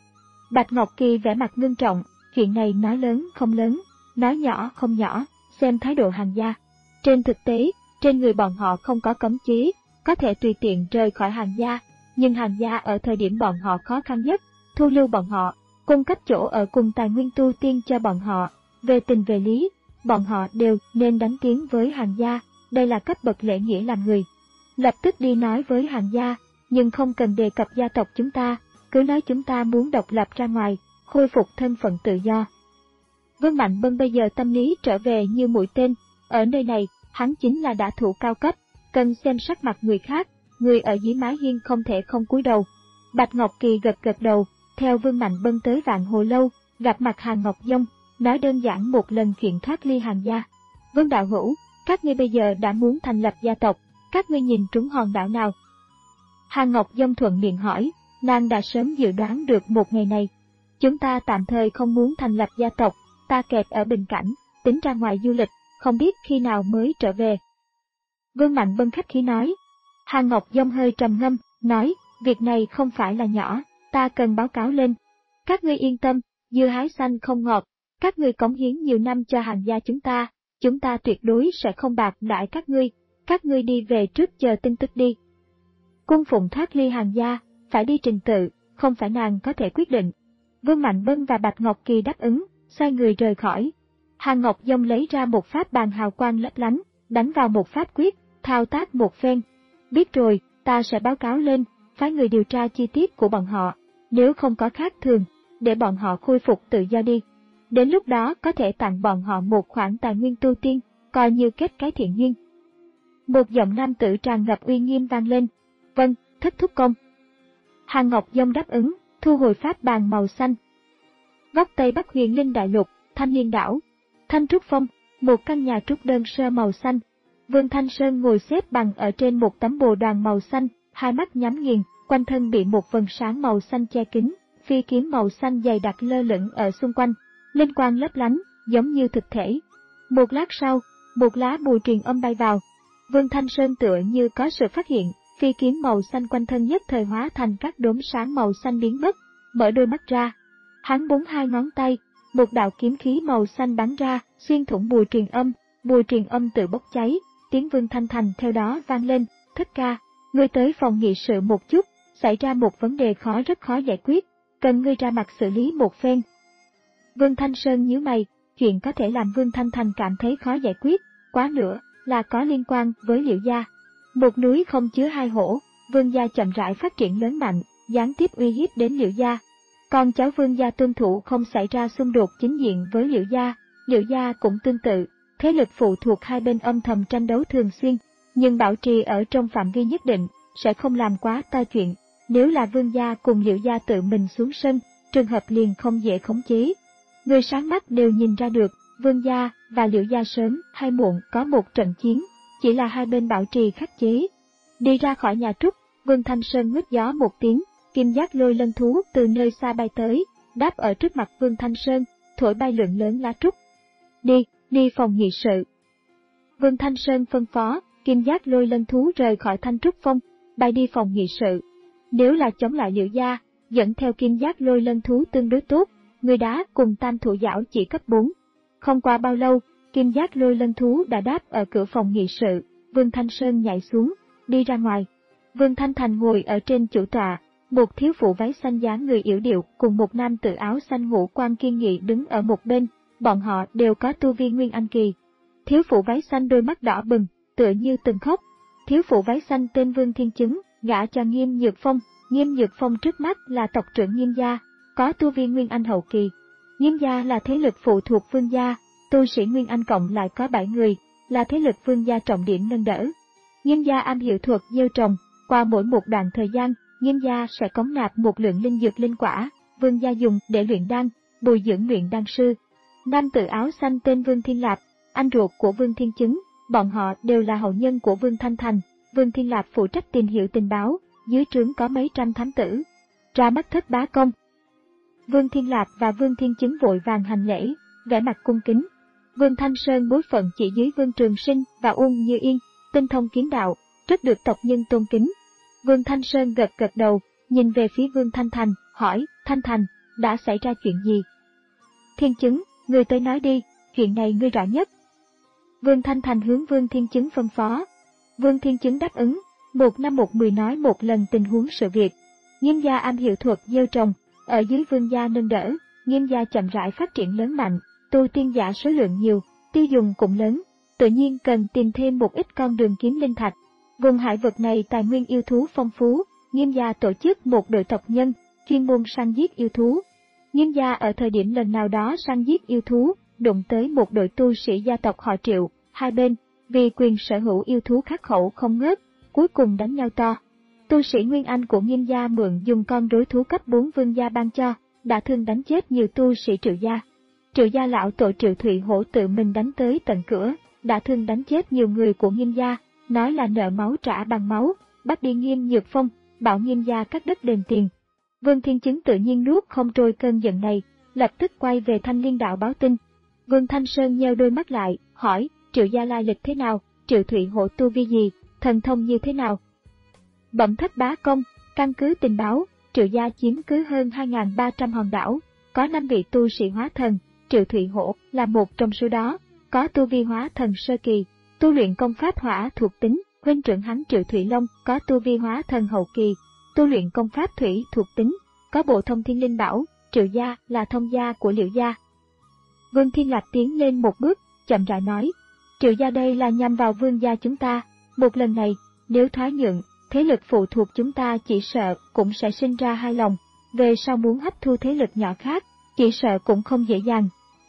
Speaker 1: Bạch Ngọc Kỳ vẻ mặt ngưng trọng, chuyện này nói lớn không lớn, nói nhỏ không nhỏ, xem thái độ Hàn gia. Trên thực tế, trên người bọn họ không có cấm chế, có thể tùy tiện rời khỏi Hàn gia, nhưng Hàn gia ở thời điểm bọn họ khó khăn nhất, thu lưu bọn họ, cung cấp chỗ ở cùng tài nguyên tu tiên cho bọn họ. Về tình về lý, bọn họ đều nên đánh tiếng với Hàn gia, đây là cấp bậc lễ nghĩa làm người. Lập tức đi nói với Hàn gia, nhưng không cần đề cập gia tộc chúng ta, cứ nói chúng ta muốn độc lập ra ngoài, khôi phục thân phận tự do. Vương Mạnh Bân bây giờ tâm lý trở về như mũi tên, ở nơi này, hắn chính là đả thủ cao cấp, cần xem sắc mặt người khác, người ở dưới mái hiên không thể không cúi đầu. Bạch Ngọc Kỳ gật gật đầu, theo Vương Mạnh Bân tới Vạn Hồ Lâu, gặp mặt Hàn Ngọc Dông, nói đơn giản một lần chuyện thoát ly Hàn gia. Vương đạo hữu, các ngươi bây giờ đã muốn thành lập gia tộc, các ngươi nhìn trúng hòn đảo nào? Hàn Ngọc Dông thuận miệng hỏi, nàng đã sớm dự đoán được một ngày này. Chúng ta tạm thời không muốn thành lập gia tộc, ta kẹt ở Bình Cảnh, tính ra ngoài du lịch, không biết khi nào mới trở về. Vương Mạnh Bân khách khí nói. Hàn Ngọc Dông hơi trầm ngâm, nói, việc này không phải là nhỏ, ta cần báo cáo lên. Các ngươi yên tâm, dưa hái xanh không ngọt, các ngươi cống hiến nhiều năm cho Hàn gia chúng ta, chúng ta tuyệt đối sẽ không bạc đãi các ngươi, các ngươi đi về trước chờ tin tức đi. Cung phụng thoát ly Hàn gia, phải đi trình tự, không phải nàng có thể quyết định. Vương Mạnh Bân và Bạch Ngọc Kỳ đáp ứng, xoay người rời khỏi. Hàn Ngọc Dông lấy ra một pháp bàn hào quang lấp lánh, đánh vào một pháp quyết, thao tác một phen. Biết rồi, ta sẽ báo cáo lên, phái người điều tra chi tiết của bọn họ, nếu không có khác thường, để bọn họ khôi phục tự do đi. Đến lúc đó có thể tặng bọn họ một khoản tài nguyên tu tiên, coi như kết cái thiện duyên. Một giọng nam tử tràn ngập uy nghiêm vang lên. Vâng, thất thúc công. Hàn Ngọc Dông đáp ứng, thu hồi pháp bàn màu xanh. Góc Tây Bắc Huyền Linh Đại Lục, Thanh Liên đảo, Thanh Trúc Phong, một căn nhà trúc đơn sơ màu xanh. Vương Thanh Sơn ngồi xếp bằng ở trên một tấm bồ đoàn màu xanh, hai mắt nhắm nghiền, quanh thân bị một vầng sáng màu xanh che kín, phi kiếm màu xanh dày đặc lơ lửng ở xung quanh, linh quang lấp lánh, giống như thực thể. Một lát sau, một lá bùa truyền âm bay vào. Vương Thanh Sơn tựa như có sự phát hiện, phi kiếm màu xanh quanh thân nhất thời hóa thành các đốm sáng màu xanh biến mất, mở đôi mắt ra. Hắn búng hai ngón tay, một đạo kiếm khí màu xanh bắn ra, xuyên thủng bùa truyền âm, bùa truyền âm tự bốc cháy, tiếng Vương Thanh Thành theo đó vang lên, thất ca, ngươi tới phòng nghị sự một chút, xảy ra một vấn đề khó rất khó giải quyết, cần ngươi ra mặt xử lý một phen. Vương Thanh Sơn nhíu mày, chuyện có thể làm Vương Thanh Thành cảm thấy khó giải quyết, quá nữa là có liên quan với Liễu gia. Một núi không chứa hai hổ, Vương gia chậm rãi phát triển lớn mạnh, gián tiếp uy hiếp đến Liễu gia. Còn cháu Vương gia tuân thủ không xảy ra xung đột chính diện với Liễu gia, Liễu gia cũng tương tự, thế lực phụ thuộc hai bên âm thầm tranh đấu thường xuyên, nhưng bảo trì ở trong phạm vi nhất định, sẽ không làm quá to chuyện. Nếu là Vương gia cùng Liễu gia tự mình xuống sân, trường hợp liền không dễ khống chế. Người sáng mắt đều nhìn ra được, Vương gia và Liễu gia sớm hay muộn có một trận chiến, chỉ là hai bên bảo trì khắc chế. Đi ra khỏi nhà Trúc, Vương Thanh Sơn nguyết gió một tiếng, kim giác lôi lân thú từ nơi xa bay tới, đáp ở trước mặt Vương Thanh Sơn, thổi bay lượng lớn lá trúc. Đi, đi phòng nghị sự. Vương Thanh Sơn phân phó, kim giác lôi lân thú rời khỏi Thanh Trúc Phong, bay đi phòng nghị sự. Nếu là chống lại Liễu gia, dẫn theo kim giác lôi lân thú tương đối tốt, người đá cùng tam thủ giảo chỉ cấp bốn. Không qua bao lâu, kim giác lôi lân thú đã đáp ở cửa phòng nghị sự, Vương Thanh Sơn nhảy xuống, đi ra ngoài. Vương Thanh Thành ngồi ở trên chủ tọa, một thiếu phụ váy xanh dáng người yểu điệu cùng một nam tử áo xanh ngũ quan kiên nghị đứng ở một bên, bọn họ đều có tu vi Nguyên Anh kỳ. Thiếu phụ váy xanh đôi mắt đỏ bừng, tựa như từng khóc. Thiếu phụ váy xanh tên Vương Thiên Chứng, gả cho Nghiêm Nhược Phong, Nghiêm Nhược Phong trước mắt là tộc trưởng Nghiêm gia, có tu vi Nguyên Anh hậu kỳ. Nghiêm gia là thế lực phụ thuộc Vương gia, tu sĩ Nguyên Anh cộng lại có bảy người, là thế lực Vương gia trọng điểm nâng đỡ. Nghiêm gia am hiểu thuật gieo trồng, qua mỗi một đoạn thời gian, Nghiêm gia sẽ cống nạp một lượng linh dược linh quả, Vương gia dùng để luyện đan, bồi dưỡng luyện đan sư. Nam tử áo xanh tên Vương Thiên Lạp, anh ruột của Vương Thiên Chứng, bọn họ đều là hậu nhân của Vương Thanh Thành. Vương Thiên Lạp phụ trách tìm hiểu tình báo, dưới trướng có mấy trăm thám tử. Ra mắt thất bá công. Vương Thiên Lạp và Vương Thiên Chứng vội vàng hành lễ, vẻ mặt cung kính. Vương Thanh Sơn bối phận chỉ dưới Vương Trường Sinh và Uông Như Yên, tinh thông kiếm đạo, rất được tộc nhân tôn kính. Vương Thanh Sơn gật gật đầu, nhìn về phía Vương Thanh Thành, hỏi, Thanh Thành, đã xảy ra chuyện gì? Thiên Chứng, người tới nói đi, chuyện này ngươi rõ nhất. Vương Thanh Thành hướng Vương Thiên Chứng phân phó. Vương Thiên Chứng đáp ứng, một năm một mười nói một lần tình huống sự việc. Nghiêm gia am hiểu thuật gieo trồng, ở dưới Vương gia nâng đỡ, Nghiêm gia chậm rãi phát triển lớn mạnh, tu tiên giả số lượng nhiều, tiêu dùng cũng lớn, tự nhiên cần tìm thêm một ít con đường kiếm linh thạch. Vùng hải vực này tài nguyên yêu thú phong phú, Nghiêm gia tổ chức một đội tộc nhân, chuyên môn săn giết yêu thú. Nghiêm gia ở thời điểm lần nào đó săn giết yêu thú, đụng tới một đội tu sĩ gia tộc họ Triệu, hai bên, vì quyền sở hữu yêu thú khắc khẩu không ngớt, cuối cùng đánh nhau to. Tu sĩ Nguyên Anh của Nghiêm gia mượn dùng con rối thú cấp bốn Vương gia ban cho, đã thương đánh chết nhiều tu sĩ Triệu gia. Triệu gia lão tổ Triệu Thụy Hổ tự mình đánh tới tận cửa, đã thương đánh chết nhiều người của Nghiêm gia, nói là nợ máu trả bằng máu, bắt đi Nghiêm Nhược Phong, bảo Nghiêm gia cắt đất đền tiền. Vương Thiên Chứng tự nhiên nuốt không trôi cơn giận này, lập tức quay về Thanh Liên đạo báo tin. Vương Thanh Sơn nheo đôi mắt lại, hỏi, Triệu gia lai lịch thế nào, Triệu Thụy Hổ tu vi gì, thần thông như thế nào? Bẩm thất bá công, căn cứ tình báo, Triệu gia chiếm cứ hơn hai nghìn ba trăm hòn đảo, có năm vị tu sĩ hóa thần, Triệu Thụy Hổ là một trong số đó, có tu vi hóa thần sơ kỳ, tu luyện công pháp hỏa thuộc tính, huynh trưởng hắn Triệu Thụy Long có tu vi hóa thần hậu kỳ, tu luyện công pháp thủy thuộc tính, có bộ thông thiên linh bảo, Triệu gia là thông gia của Liễu gia. Vương Thiên Lạp tiến lên một bước, chậm rãi nói, Triệu gia đây là nhằm vào Vương gia chúng ta, một lần này, nếu thoái nhượng, thế lực phụ thuộc chúng ta chỉ sợ cũng sẽ sinh ra hai lòng, về sau muốn hấp thu thế lực nhỏ khác, chỉ sợ cũng không dễ dàng.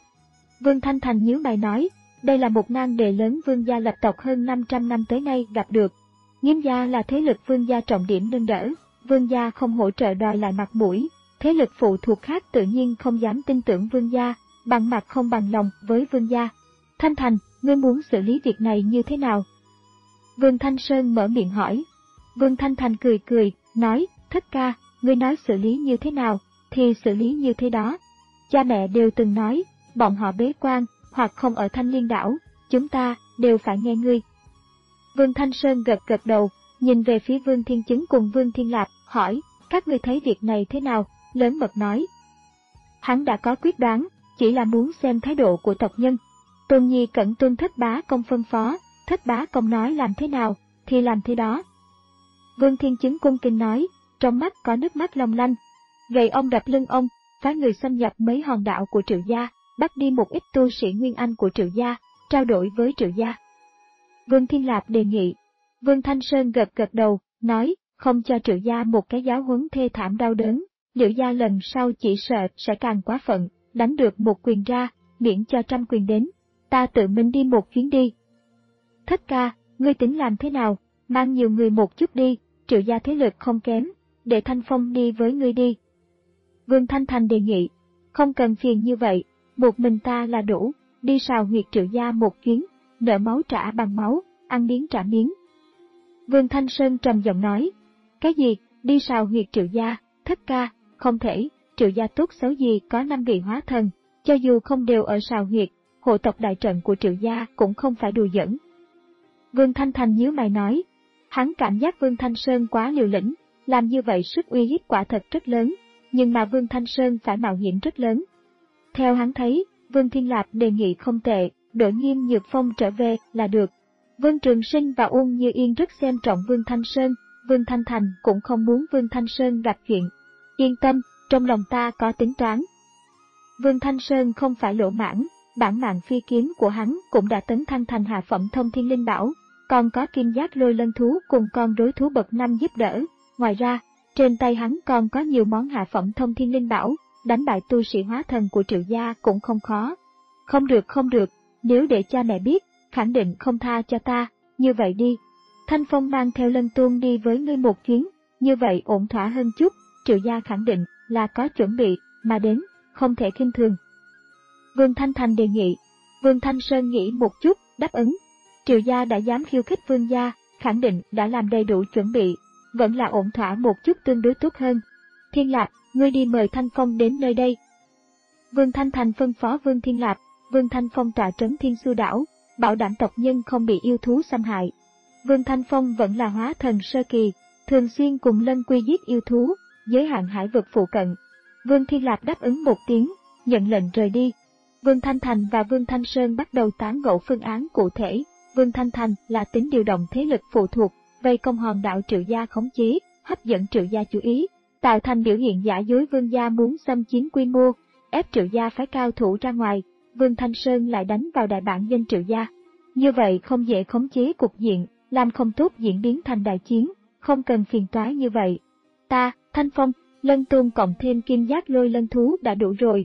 Speaker 1: Vương Thanh Thành nhíu mày nói, đây là một nan đề lớn Vương gia lập tộc hơn năm trăm năm tới nay gặp được. Nghiêm gia là thế lực Vương gia trọng điểm nâng đỡ, Vương gia không hỗ trợ đòi lại mặt mũi, thế lực phụ thuộc khác tự nhiên không dám tin tưởng Vương gia, bằng mặt không bằng lòng với Vương gia. Thanh Thành, ngươi muốn xử lý việc này như thế nào? Vương Thanh Sơn mở miệng hỏi. Vương Thanh Thành cười cười, nói, thất ca, ngươi nói xử lý như thế nào, thì xử lý như thế đó. Cha mẹ đều từng nói, bọn họ bế quan, hoặc không ở Thanh Liên đảo, chúng ta đều phải nghe ngươi. Vương Thanh Sơn gật gật đầu, nhìn về phía Vương Thiên Chứng cùng Vương Thiên Lạp, hỏi, các ngươi thấy việc này thế nào, lớn mật nói. Hắn đã có quyết đoán, chỉ là muốn xem thái độ của tộc nhân. Tôn Nhi cẩn tuân thất bá công phân phó, thất bá công nói làm thế nào, thì làm thế đó. Vương Thiên Chứng cung kính nói, trong mắt có nước mắt long lanh. Gậy ông đập lưng ông, phái người xâm nhập mấy hòn đảo của Triệu gia, bắt đi một ít tu sĩ Nguyên Anh của Triệu gia, trao đổi với Triệu gia. Vương Thiên Lạp đề nghị. Vương Thanh Sơn gật gật đầu, nói, không cho Triệu gia một cái giáo huấn thê thảm đau đớn, Liễu gia lần sau chỉ sợ sẽ càng quá phận, đánh được một quyền ra, miễn cho trăm quyền đến, ta tự mình đi một chuyến đi. Thất ca, ngươi tính làm thế nào, mang nhiều người một chút đi, Triệu gia thế lực không kém, để Thanh Phong đi với ngươi đi. Vương Thanh Thành đề nghị, không cần phiền như vậy, một mình ta là đủ, đi sào huyệt Triệu gia một chuyến, nợ máu trả bằng máu, ăn miếng trả miếng. Vương Thanh Sơn trầm giọng nói, cái gì, đi sào huyệt Triệu gia, thất ca, không thể, Triệu gia tốt xấu gì có năm vị hóa thần, cho dù không đều ở sào huyệt, hộ tộc đại trận của Triệu gia cũng không phải đùa giỡn. Vương Thanh Thành nhíu mày nói, hắn cảm giác Vương Thanh Sơn quá liều lĩnh, làm như vậy sức uy hiếp quả thật rất lớn, nhưng mà Vương Thanh Sơn phải mạo hiểm rất lớn. Theo hắn thấy, Vương Thiên Lạp đề nghị không tệ, đội Nghiêm Nhược Phong trở về là được. Vương Trường Sinh và Uông Như Yên rất xem trọng Vương Thanh Sơn, Vương Thanh Thành cũng không muốn Vương Thanh Sơn gặp chuyện. Yên tâm, trong lòng ta có tính toán. Vương Thanh Sơn không phải lỗ mãng, bản mạng phi kiếm của hắn cũng đã tấn thăng thành hạ phẩm thông thiên linh bảo, còn có kim giác lôi lân thú cùng con rối thú bậc năm giúp đỡ. Ngoài ra, trên tay hắn còn có nhiều món hạ phẩm thông thiên linh bảo, đánh bại tu sĩ hóa thần của Triệu gia cũng không khó. Không được không được, nếu để cha mẹ biết, khẳng định không tha cho ta, như vậy đi. Thanh Phong mang theo Lân Tuôn đi với ngươi một chuyến, như vậy ổn thỏa hơn chút, Triệu gia khẳng định là có chuẩn bị, mà đến, không thể khinh thường. Vương Thanh Thành đề nghị, Vương Thanh Sơn nghĩ một chút, đáp ứng. Triệu gia đã dám khiêu khích Vương gia, khẳng định đã làm đầy đủ chuẩn bị, vẫn là ổn thỏa một chút tương đối tốt hơn. Thiên Lạp, ngươi đi mời Thanh Phong đến nơi đây. Vương Thanh Thành phân phó Vương Thiên Lạp, Vương Thanh Phong tọa trấn Thiên Xu đảo, bảo đảm tộc nhân không bị yêu thú xâm hại. Vương Thanh Phong vẫn là hóa thần sơ kỳ, thường xuyên cùng Lân Quy giết yêu thú, giới hạn hải vực phụ cận. Vương Thiên Lạp đáp ứng một tiếng, nhận lệnh rời đi. Vương Thanh Thành và Vương Thanh Sơn bắt đầu tán gẫu phương án cụ thể. Vương Thanh Thành là tính điều động thế lực phụ thuộc, vây công hòn đảo Triệu gia khống chế, hấp dẫn Triệu gia chú ý, tạo thành biểu hiện giả dối Vương gia muốn xâm chiếm quy mô, ép Triệu gia phái cao thủ ra ngoài. Vương Thanh Sơn lại đánh vào đại bản doanh Triệu gia. Như vậy không dễ khống chế cục diện, làm không tốt diễn biến thành đại chiến, không cần phiền toái như vậy. Ta, Thanh Phong, Lân Tôn cộng thêm kim giác lôi lân thú đã đủ rồi.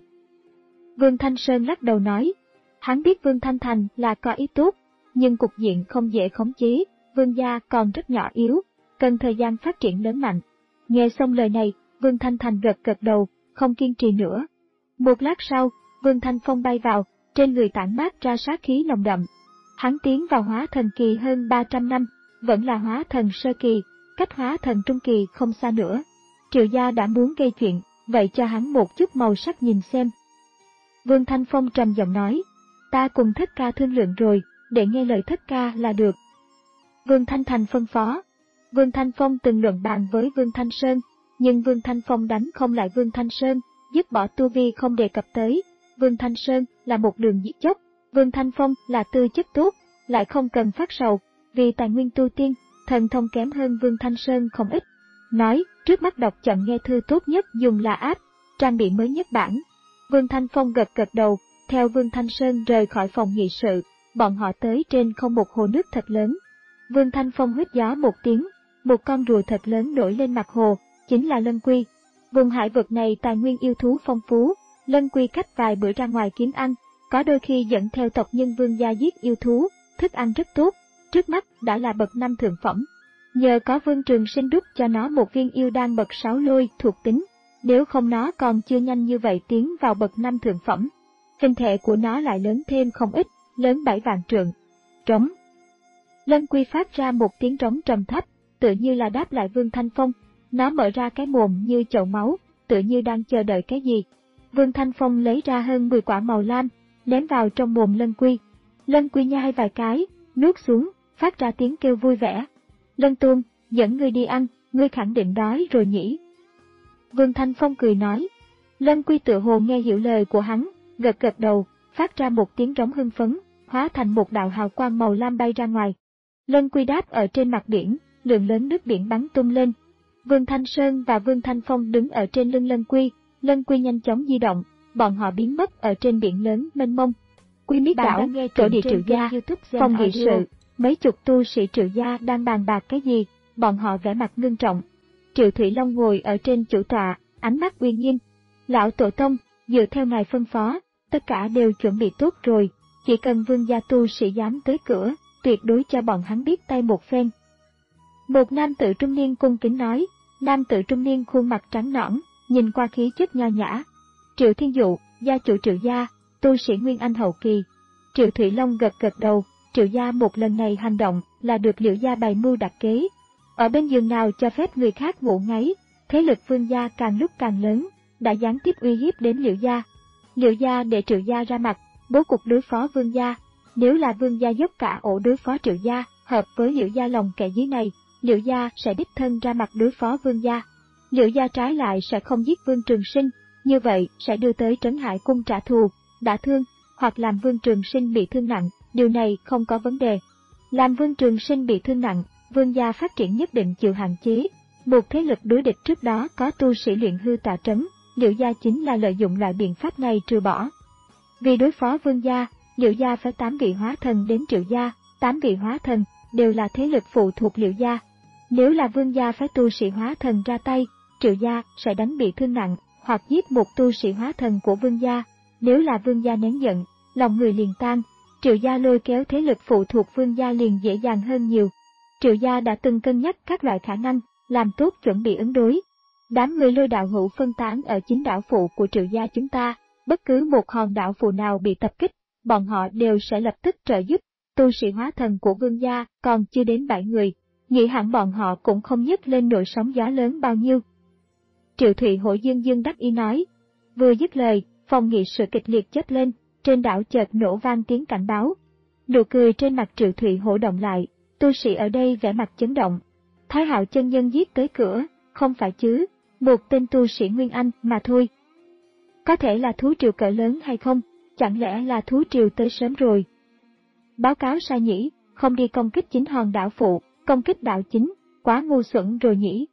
Speaker 1: Vương Thanh Sơn lắc đầu nói, hắn biết Vương Thanh Thành là có ý tốt, nhưng cục diện không dễ khống chế, Vương gia còn rất nhỏ yếu, cần thời gian phát triển lớn mạnh. Nghe xong lời này, Vương Thanh Thành gật gật đầu, không kiên trì nữa. Một lát sau, Vương Thanh Phong bay vào, trên người tản mát ra sát khí nồng đậm. Hắn tiến vào hóa thần kỳ hơn ba trăm năm, vẫn là hóa thần sơ kỳ, cách hóa thần trung kỳ không xa nữa. Triệu gia đã muốn gây chuyện, vậy cho hắn một chút màu sắc nhìn xem. Vương Thanh Phong trầm giọng nói, ta cùng thất ca thương lượng rồi, để nghe lời thất ca là được. Vương Thanh Thành phân phó. Vương Thanh Phong từng luận bàn với Vương Thanh Sơn, nhưng Vương Thanh Phong đánh không lại Vương Thanh Sơn, dứt bỏ tu vi không đề cập tới. Vương Thanh Sơn là một đường giết chóc, Vương Thanh Phong là tư chất tốt, lại không cần phát sầu, vì tài nguyên tu tiên, thần thông kém hơn Vương Thanh Sơn không ít. Nói, trước mắt đọc chọn nghe thư tốt nhất dùng là app, trang bị mới nhất bản. Vương Thanh Phong gật gật đầu, theo Vương Thanh Sơn rời khỏi phòng nghị sự, bọn họ tới trên không một hồ nước thật lớn. Vương Thanh Phong hít gió một tiếng, một con rùa thật lớn nổi lên mặt hồ, chính là Lân Quy. Vùng hải vực này tài nguyên yêu thú phong phú, Lân Quy cách vài bữa ra ngoài kiếm ăn, có đôi khi dẫn theo tộc nhân Vương gia giết yêu thú, thức ăn rất tốt, trước mắt đã là bậc năm thượng phẩm. Nhờ có Vương Trường Sinh đúc cho nó một viên yêu đan bậc sáu lôi thuộc tính, nếu không nó còn chưa nhanh như vậy tiến vào bậc năm thượng phẩm. Hình thể của nó lại lớn thêm không ít, lớn bảy vạn trượng. Trống. Lân Quy phát ra một tiếng trống trầm thấp, tự như là đáp lại Vương Thanh Phong. Nó mở ra cái mồm như chậu máu, tự như đang chờ đợi cái gì. Vương Thanh Phong lấy ra hơn mười quả màu lam, ném vào trong mồm Lân Quy. Lân Quy nhai vài cái, nuốt xuống, phát ra tiếng kêu vui vẻ. Lân Tuôn, dẫn ngươi đi ăn, ngươi khẳng định đói rồi nhỉ? Vương Thanh Phong cười nói. Lân Quy tự hồ nghe hiểu lời của hắn, gật gật đầu, phát ra một tiếng rống hưng phấn, hóa thành một đạo hào quang màu lam bay ra ngoài. Lân Quy đáp ở trên mặt biển, lượng lớn nước biển bắn tung lên. Vương Thanh Sơn và Vương Thanh Phong đứng ở trên lưng Lân Quy, Lân Quy nhanh chóng di động, bọn họ biến mất ở trên biển lớn mênh mông. Quy Miết đảo, tổ địa Triệu gia, phòng nghị sự, mấy chục tu sĩ Triệu gia đang bàn bạc cái gì, bọn họ vẻ mặt ngưng trọng. Triệu Thủy Long ngồi ở trên chủ tọa, ánh mắt uy nghiêm. Lão Tổ Tông, dựa theo ngài phân phó, tất cả đều chuẩn bị tốt rồi, chỉ cần Vương gia tu sĩ dám tới cửa, tuyệt đối cho bọn hắn biết tay một phen. Một nam tử trung niên cung kính nói, nam tử trung niên khuôn mặt trắng nõn, nhìn qua khí chất nho nhã. Triệu Thiên Dụ, gia chủ Triệu gia, tu sĩ Nguyên Anh hậu kỳ. Triệu Thủy Long gật gật đầu, Triệu gia một lần này hành động là được Liễu gia bày mưu đặt kế. Ở bên giường nào cho phép người khác ngủ ngáy, thế lực Vương gia càng lúc càng lớn, đã gián tiếp uy hiếp đến Liễu gia. Liễu gia để Triệu gia ra mặt, bố cục đối phó Vương gia. Nếu là Vương gia dốc cả ổ đối phó Triệu gia, hợp với Liễu gia lòng kẻ dưới này, Liễu gia sẽ đích thân ra mặt đối phó Vương gia. Liễu gia trái lại sẽ không giết Vương Trường Sinh, như vậy sẽ đưa tới Trấn Hải cung trả thù, đả thương, hoặc làm Vương Trường Sinh bị thương nặng, điều này không có vấn đề. Làm Vương Trường Sinh bị thương nặng, Vương gia phát triển nhất định chịu hạn chế. Một thế lực đối địch trước đó có tu sĩ luyện hư tọa trấn, Liễu gia chính là lợi dụng loại biện pháp này trừ bỏ. Vì đối phó Vương gia, Liễu gia phải tám vị hóa thần đến Triệu gia, tám vị hóa thần đều là thế lực phụ thuộc Liễu gia. Nếu là Vương gia phải tu sĩ hóa thần ra tay, Triệu gia sẽ đánh bị thương nặng, hoặc giết một tu sĩ hóa thần của Vương gia. Nếu là Vương gia nén giận, lòng người liền tan, Triệu gia lôi kéo thế lực phụ thuộc Vương gia liền dễ dàng hơn nhiều. Triệu gia đã từng cân nhắc các loại khả năng, làm tốt chuẩn bị ứng đối. Đám người Lôi đạo hữu phân tán ở chính đảo phụ của Triệu gia chúng ta, bất cứ một hòn đảo phụ nào bị tập kích, bọn họ đều sẽ lập tức trợ giúp. Tu sĩ hóa thần của Vương gia còn chưa đến bảy người, nghĩ hẳn bọn họ cũng không nhấc lên nổi sóng gió lớn bao nhiêu. Triệu Thụy Hổ dương dương đắc ý nói. Vừa dứt lời, phòng nghị sự kịch liệt chớp lên, trên đảo chợt nổ vang tiếng cảnh báo. Nụ cười trên mặt Triệu Thụy Hổ động lại, tu sĩ ở đây vẻ mặt chấn động. Thái Hạo chân nhân giết tới cửa, không phải chứ, một tên tu sĩ Nguyên Anh mà thôi. Có thể là thú triều cỡ lớn hay không, chẳng lẽ là thú triều tới sớm rồi. Báo cáo sai nhỉ, không đi công kích chính hòn đảo phụ, công kích đảo chính, quá ngu xuẩn rồi nhỉ.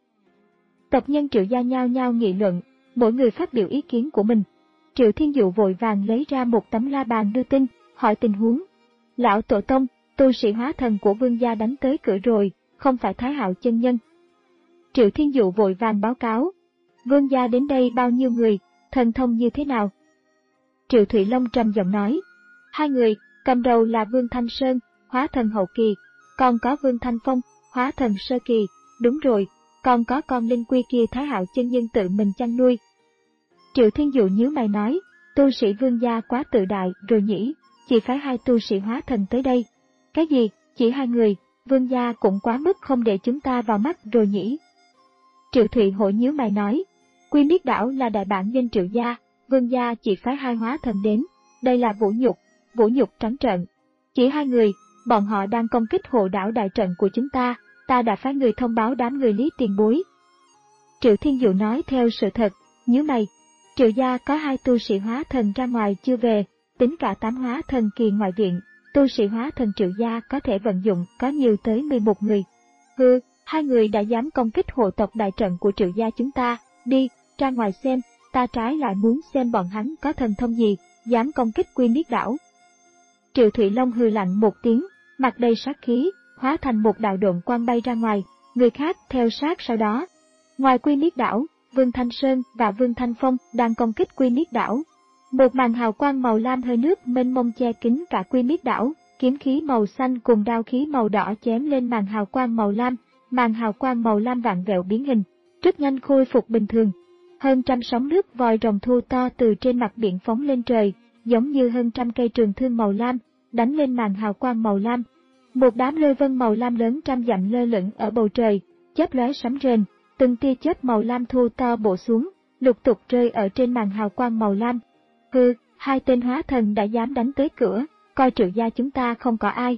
Speaker 1: Tộc nhân Triệu gia nhao nhao nghị luận, mỗi người phát biểu ý kiến của mình. Triệu Thiên Dụ vội vàng lấy ra một tấm la bàn đưa tin, hỏi tình huống. Lão Tổ Tông, tu sĩ hóa thần của Vương gia đánh tới cửa rồi, không phải Thái Hạo chân nhân. Triệu Thiên Dụ vội vàng báo cáo. Vương gia đến đây bao nhiêu người, thần thông như thế nào? Triệu Thủy Long trầm giọng nói. Hai người, cầm đầu là Vương Thanh Sơn, hóa thần hậu kỳ, còn có Vương Thanh Phong, hóa thần sơ kỳ, đúng rồi, còn có con linh quy kia Thái Hạo chân nhân tự mình chăn nuôi. Triệu Thiên Dụ nhíu mày nói, tu sĩ Vương gia quá tự đại rồi nhỉ, chỉ phải hai tu sĩ hóa thần tới đây. Cái gì, chỉ hai người, Vương gia cũng quá mức không để chúng ta vào mắt rồi nhỉ. Triệu Thụy Hổ nhíu mày nói, Quy Miết đảo là đại bản doanh Triệu gia, Vương gia chỉ phái hai hóa thần đến, đây là vũ nhục, vũ nhục trắng trợn. Chỉ hai người, bọn họ đang công kích hộ đảo đại trận của chúng ta, ta đã phái người thông báo đám người Lý tiền bối. Triệu Thiên Dụ nói theo sự thật, nhíu mày. Triệu gia có hai tu sĩ hóa thần ra ngoài chưa về, tính cả tám hóa thần kỳ ngoại viện, tu sĩ hóa thần Triệu gia có thể vận dụng có nhiều tới mười một người. Hừ, hai người đã dám công kích hộ tộc đại trận của Triệu gia chúng ta, đi, ra ngoài xem, ta trái lại muốn xem bọn hắn có thần thông gì, dám công kích Quy Miết đảo. Triệu Thủy Long hừ lạnh một tiếng, mặt đầy sát khí, hóa thành một đạo độn quang bay ra ngoài, người khác theo sát sau đó. Ngoài Quy Miết đảo, Vương Thanh Sơn và Vương Thanh Phong đang công kích Quy Miết đảo. Một màn hào quang màu lam hơi nước mênh mông che kín cả Quy Miết đảo, kiếm khí màu xanh cùng đao khí màu đỏ chém lên màn hào quang màu lam, màn hào quang màu lam vặn vẹo biến hình, rất nhanh khôi phục bình thường. Hơn trăm sóng nước vòi rồng thu to từ trên mặt biển phóng lên trời, giống như hơn trăm cây trường thương màu lam, đánh lên màn hào quang màu lam. Một đám lôi vân màu lam lớn trăm dặm lơ lửng ở bầu trời, chớp lóe sấm rền, từng tia chớp màu lam thu to bổ xuống, lục tục rơi ở trên màn hào quang màu lam. Hừ, hai tên hóa thần đã dám đánh tới cửa, coi Triệu gia chúng ta không có ai.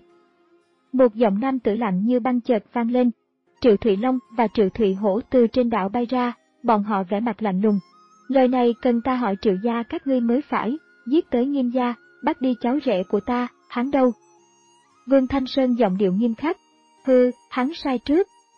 Speaker 1: Một giọng nam tử lạnh như băng chợt vang lên. Triệu Thụy Long và Triệu Thụy Hổ từ trên đảo bay ra, bọn họ vẻ mặt lạnh lùng. Lời này cần ta hỏi Triệu gia các ngươi mới phải, giết tới Nghiêm gia, bắt đi cháu rể của ta, hắn đâu? Vương Thanh Sơn giọng điệu nghiêm khắc. Hừ, hắn sai trước,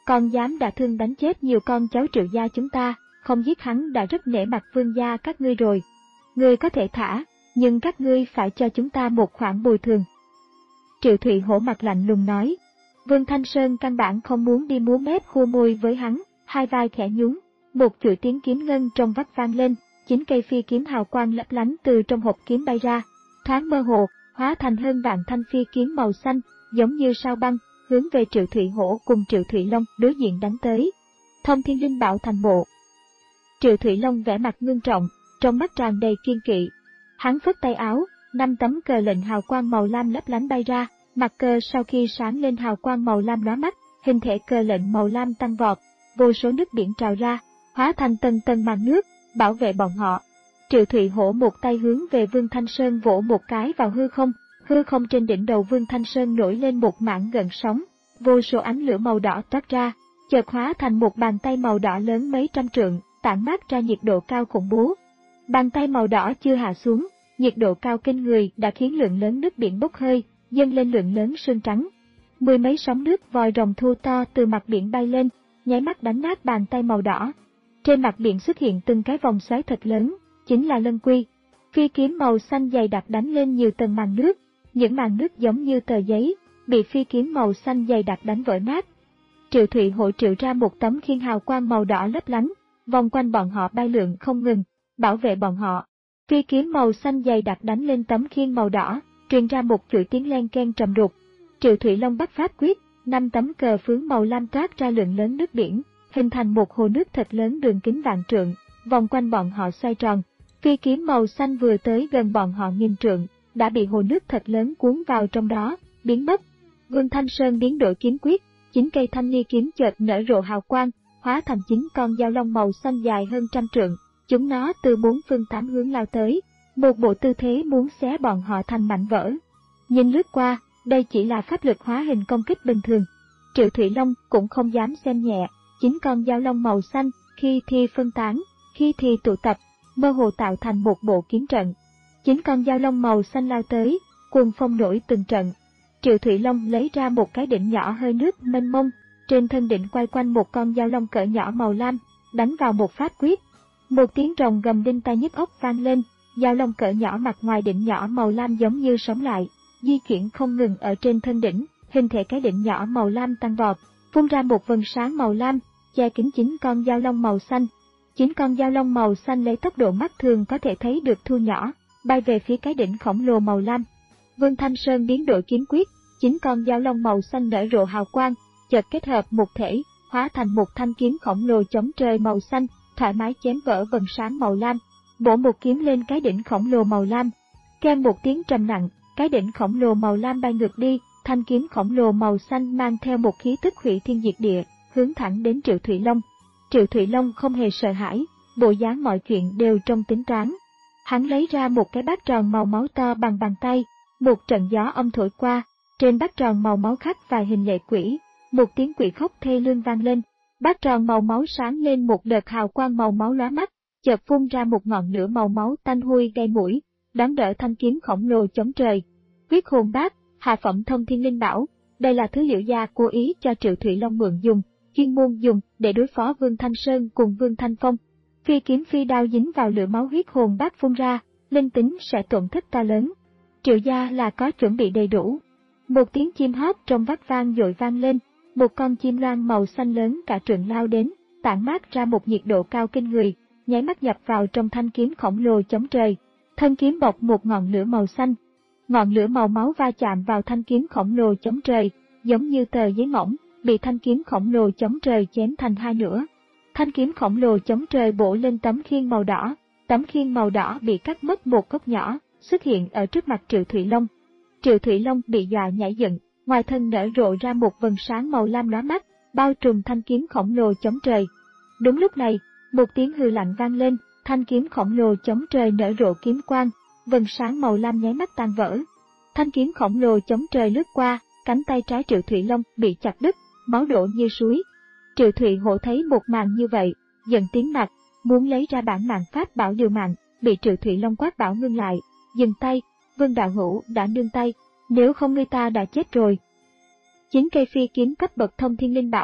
Speaker 1: còn dám đả thương đánh chết nhiều con cháu Triệu gia chúng ta, không giết hắn đã rất nể mặt Vương gia các ngươi rồi. Ngươi có thể thả, nhưng các ngươi phải cho chúng ta một khoản bồi thường. Triệu Thụy Hổ mặt lạnh lùng nói. Vương Thanh Sơn căn bản không muốn đi múa mép khua môi với hắn, hai vai khẽ nhún, một chuỗi tiếng kiếm ngân trong vắt vang lên, chín cây phi kiếm hào quang lấp lánh từ trong hộp kiếm bay ra, thoáng mơ hồ, hóa thành hơn vạn thanh phi kiếm màu xanh, giống như sao băng, hướng về Triệu Thụy Hổ cùng Triệu Thụy Long đối diện đánh tới. Thông Thiên Linh Bảo thành bộ. Triệu Thụy Long vẻ mặt ngưng trọng, trong mắt tràn đầy kiên kỵ. Hắn phất tay áo, năm tấm cờ lệnh hào quang màu lam lấp lánh bay ra, mặt cờ sau khi sáng lên hào quang màu lam lóa mắt, hình thể cờ lệnh màu lam tăng vọt, vô số nước biển trào ra, hóa thành tầng tầng màn nước, bảo vệ bọn họ. Triệu Thụy Hổ một tay hướng về Vương Thanh Sơn vỗ một cái vào hư không, hư không trên đỉnh đầu Vương Thanh Sơn nổi lên một mảng gợn sóng, vô số ánh lửa màu đỏ toát ra, chợt hóa thành một bàn tay màu đỏ lớn mấy trăm trượng, tản mát ra nhiệt độ cao khủng bố. Bàn tay màu đỏ chưa hạ xuống, nhiệt độ cao kinh người đã khiến lượng lớn nước biển bốc hơi, dâng lên lượng lớn sương trắng. Mười mấy sóng nước vòi rồng thu to từ mặt biển bay lên, nháy mắt đánh nát bàn tay màu đỏ. Trên mặt biển xuất hiện từng cái vòng xoáy thật lớn, chính là lân quy. Phi kiếm màu xanh dày đặc đánh lên nhiều tầng màn nước, những màn nước giống như tờ giấy, bị phi kiếm màu xanh dày đặc đánh vỡ nát. Triệu Thụy Hổ triệu ra một tấm khiên hào quang màu đỏ lấp lánh, vòng quanh bọn họ bay lượn không ngừng, bảo vệ bọn họ. Phi kiếm màu xanh dày đặc đánh lên tấm khiên màu đỏ, truyền ra một chuỗi tiếng len ken trầm đục. Triệu Thụy Long bắt pháp quyết, năm tấm cờ phướng màu lam toát ra lượng lớn nước biển, hình thành một hồ nước thật lớn đường kính vạn trượng, vòng quanh bọn họ xoay tròn. Phi kiếm màu xanh vừa tới gần bọn họ nghìn trượng, đã bị hồ nước thật lớn cuốn vào trong đó, biến mất. Vương Thanh Sơn biến đổi kiếm quyết, chín cây thanh ly kiếm chợt nở rộ hào quang, hóa thành chín con dao long màu xanh dài hơn trăm trượng. Chúng nó từ bốn phương tám hướng lao tới, một bộ tư thế muốn xé bọn họ thành mảnh vỡ. Nhìn lướt qua, đây chỉ là pháp lực hóa hình công kích bình thường. Triệu Thụy Long cũng không dám xem nhẹ, chín con dao long màu xanh, khi thì phân tán, khi thì tụ tập, mơ hồ tạo thành một bộ kiếm trận. Chín con dao long màu xanh lao tới, cuồng phong nổi từng trận. Triệu Thụy Long lấy ra một cái đỉnh nhỏ hơi nước mênh mông, trên thân đỉnh quay quanh một con dao long cỡ nhỏ màu lam, đánh vào một pháp quyết. Một tiếng rồng gầm đinh tai nhức óc vang lên, dao long cỡ nhỏ mặt ngoài đỉnh nhỏ màu lam giống như sống lại, di chuyển không ngừng ở trên thân đỉnh, hình thể cái đỉnh nhỏ màu lam tăng vọt, phun ra một vầng sáng màu lam, che kín chín con dao long màu xanh. Chín con dao long màu xanh lấy tốc độ mắt thường có thể thấy được thu nhỏ, bay về phía cái đỉnh khổng lồ màu lam. Vương Thanh Sơn biến đổi kiếm quyết, chín con dao long màu xanh nở rộ hào quang, chợt kết hợp một thể, hóa thành một thanh kiếm khổng lồ chống trời màu xanh, thoải mái chém vỡ vầng sáng màu lam, bổ một kiếm lên cái đỉnh khổng lồ màu lam. Keng một tiếng trầm nặng, cái đỉnh khổng lồ màu lam bay ngược đi, thanh kiếm khổng lồ màu xanh mang theo một khí tức hủy thiên diệt địa, hướng thẳng đến Triệu Thụy Long. Triệu Thụy Long không hề sợ hãi, bộ dáng mọi chuyện đều trong tính toán. Hắn lấy ra một cái bát tròn màu máu to bằng bàn tay, một trận gió âm thổi qua, trên bát tròn màu máu khắc vài hình lệ quỷ, một tiếng quỷ khóc thê lương vang lên. Bát tròn màu máu sáng lên một đợt hào quang màu máu lóa mắt, chợt phun ra một ngọn lửa màu máu tanh hôi gây mũi, đón đỡ thanh kiếm khổng lồ chống trời. Huyết hồn bát, hạ phẩm thông thiên linh bảo, đây là thứ Liễu gia cố ý cho Triệu Thụy Long mượn dùng, chuyên môn dùng để đối phó Vương Thanh Sơn cùng Vương Thanh Phong. Phi kiếm phi đao dính vào lửa máu huyết hồn bát phun ra, linh tính sẽ tổn thất to lớn. Triệu gia là có chuẩn bị đầy đủ. Một tiếng chim hót trong vắt vang dội vang lên, một con chim loan màu xanh lớn cả trượng lao đến, tản mát ra một nhiệt độ cao kinh người, nháy mắt nhập vào trong thanh kiếm khổng lồ chống trời. Thân kiếm bọc một ngọn lửa màu xanh, ngọn lửa màu máu va chạm vào thanh kiếm khổng lồ chống trời, giống như tờ giấy mỏng, bị thanh kiếm khổng lồ chống trời chém thành hai nửa. Thanh kiếm khổng lồ chống trời bổ lên tấm khiên màu đỏ, tấm khiên màu đỏ bị cắt mất một góc nhỏ, xuất hiện ở trước mặt Triệu Thụy Long. Triệu Thụy Long bị dọa nhảy dựng, ngoài thân nở rộ ra một vầng sáng màu lam lóa mắt, bao trùm thanh kiếm khổng lồ chống trời. Đúng lúc này, một tiếng hư lạnh vang lên, thanh kiếm khổng lồ chống trời nở rộ kiếm quang, vầng sáng màu lam nháy mắt tan vỡ. Thanh kiếm khổng lồ chống trời lướt qua, cánh tay trái Triệu Thụy Long bị chặt đứt, máu đổ như suối. Triệu Thụy Hổ thấy một màn như vậy, giận tím mặt, muốn lấy ra bản mạng pháp bảo điều mạng, bị Triệu Thụy Long quát bảo ngưng lại, dừng tay. Vương đạo hữu đã nương tay, nếu không ngươi ta đã chết rồi. Chín cây phi kiếm cấp bậc thông thiên linh bảo,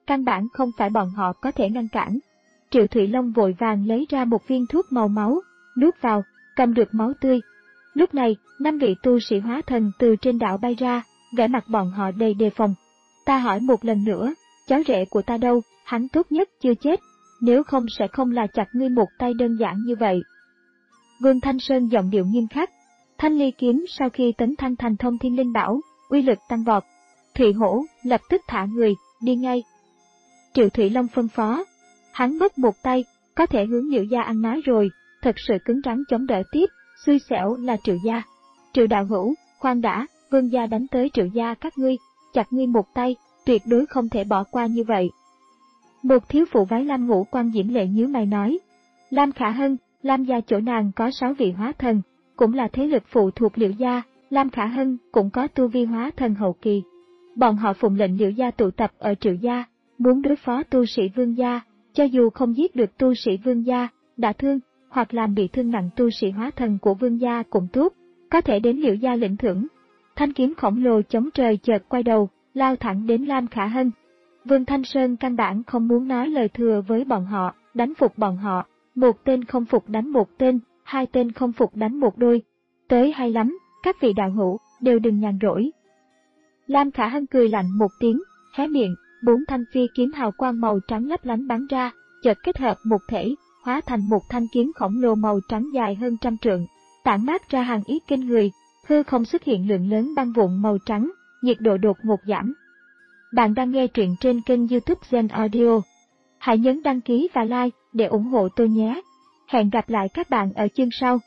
Speaker 1: căn bản không phải bọn họ có thể ngăn cản. Triệu Thụy Long vội vàng lấy ra một viên thuốc màu máu, nuốt vào, cầm được máu tươi. Lúc này, năm vị tu sĩ hóa thần từ trên đảo bay ra, vẻ mặt bọn họ đầy đề phòng. Ta hỏi một lần nữa, cháu rể của ta đâu, hắn tốt nhất chưa chết, nếu không sẽ không là chặt ngươi một tay đơn giản như vậy. Vương Thanh Sơn giọng điệu nghiêm khắc. Thanh ly kiếm sau khi tấn thăng thành thông thiên linh bảo, uy lực tăng vọt. Thụy Hổ lập tức thả người, đi ngay. Triệu Thụy Long phân phó. Hắn mất một tay, có thể hướng Liễu gia ăn nói rồi, thật sự cứng rắn chống đỡ tiếp, xui xẻo là Triệu gia. Triệu đạo hữu, khoan đã, Vương gia đánh tới Triệu gia các ngươi, chặt ngươi một tay, tuyệt đối không thể bỏ qua như vậy. Một thiếu phụ váy lam ngũ quan diễm lệ nhíu mày nói. Lam Khả Hân, Lam gia chỗ nàng có sáu vị hóa thần, cũng là thế lực phụ thuộc Liễu gia, Lam Khả Hân cũng có tu vi hóa thần hậu kỳ. Bọn họ phụng lệnh Liễu gia tụ tập ở Triệu gia, muốn đối phó tu sĩ Vương gia, cho dù không giết được tu sĩ Vương gia, đả thương hoặc làm bị thương nặng tu sĩ hóa thần của Vương gia cũng tốt, có thể đến Liễu gia lĩnh thưởng. Thanh kiếm khổng lồ chống trời chợt quay đầu, lao thẳng đến Lam Khả Hân. Vương Thanh Sơn căn bản không muốn nói lời thừa với bọn họ, đánh phục bọn họ, một tên không phục đánh một tên, hai tên không phục đánh một đôi. Tới hay lắm, các vị đạo hữu, đều đừng nhàn rỗi. Lam Khả Hân cười lạnh một tiếng, hé miệng, bốn thanh phi kiếm hào quang màu trắng lấp lánh bắn ra, chợt kết hợp một thể, hóa thành một thanh kiếm khổng lồ màu trắng dài hơn trăm trượng, tản mát ra hàng ý kinh người, hư không xuất hiện lượng lớn băng vụn màu trắng, nhiệt độ đột ngột giảm. Bạn đang nghe truyện trên kênh YouTube Gen Audio. Hãy nhấn đăng ký và like để ủng hộ tôi nhé. Hẹn gặp lại các bạn ở chương sau.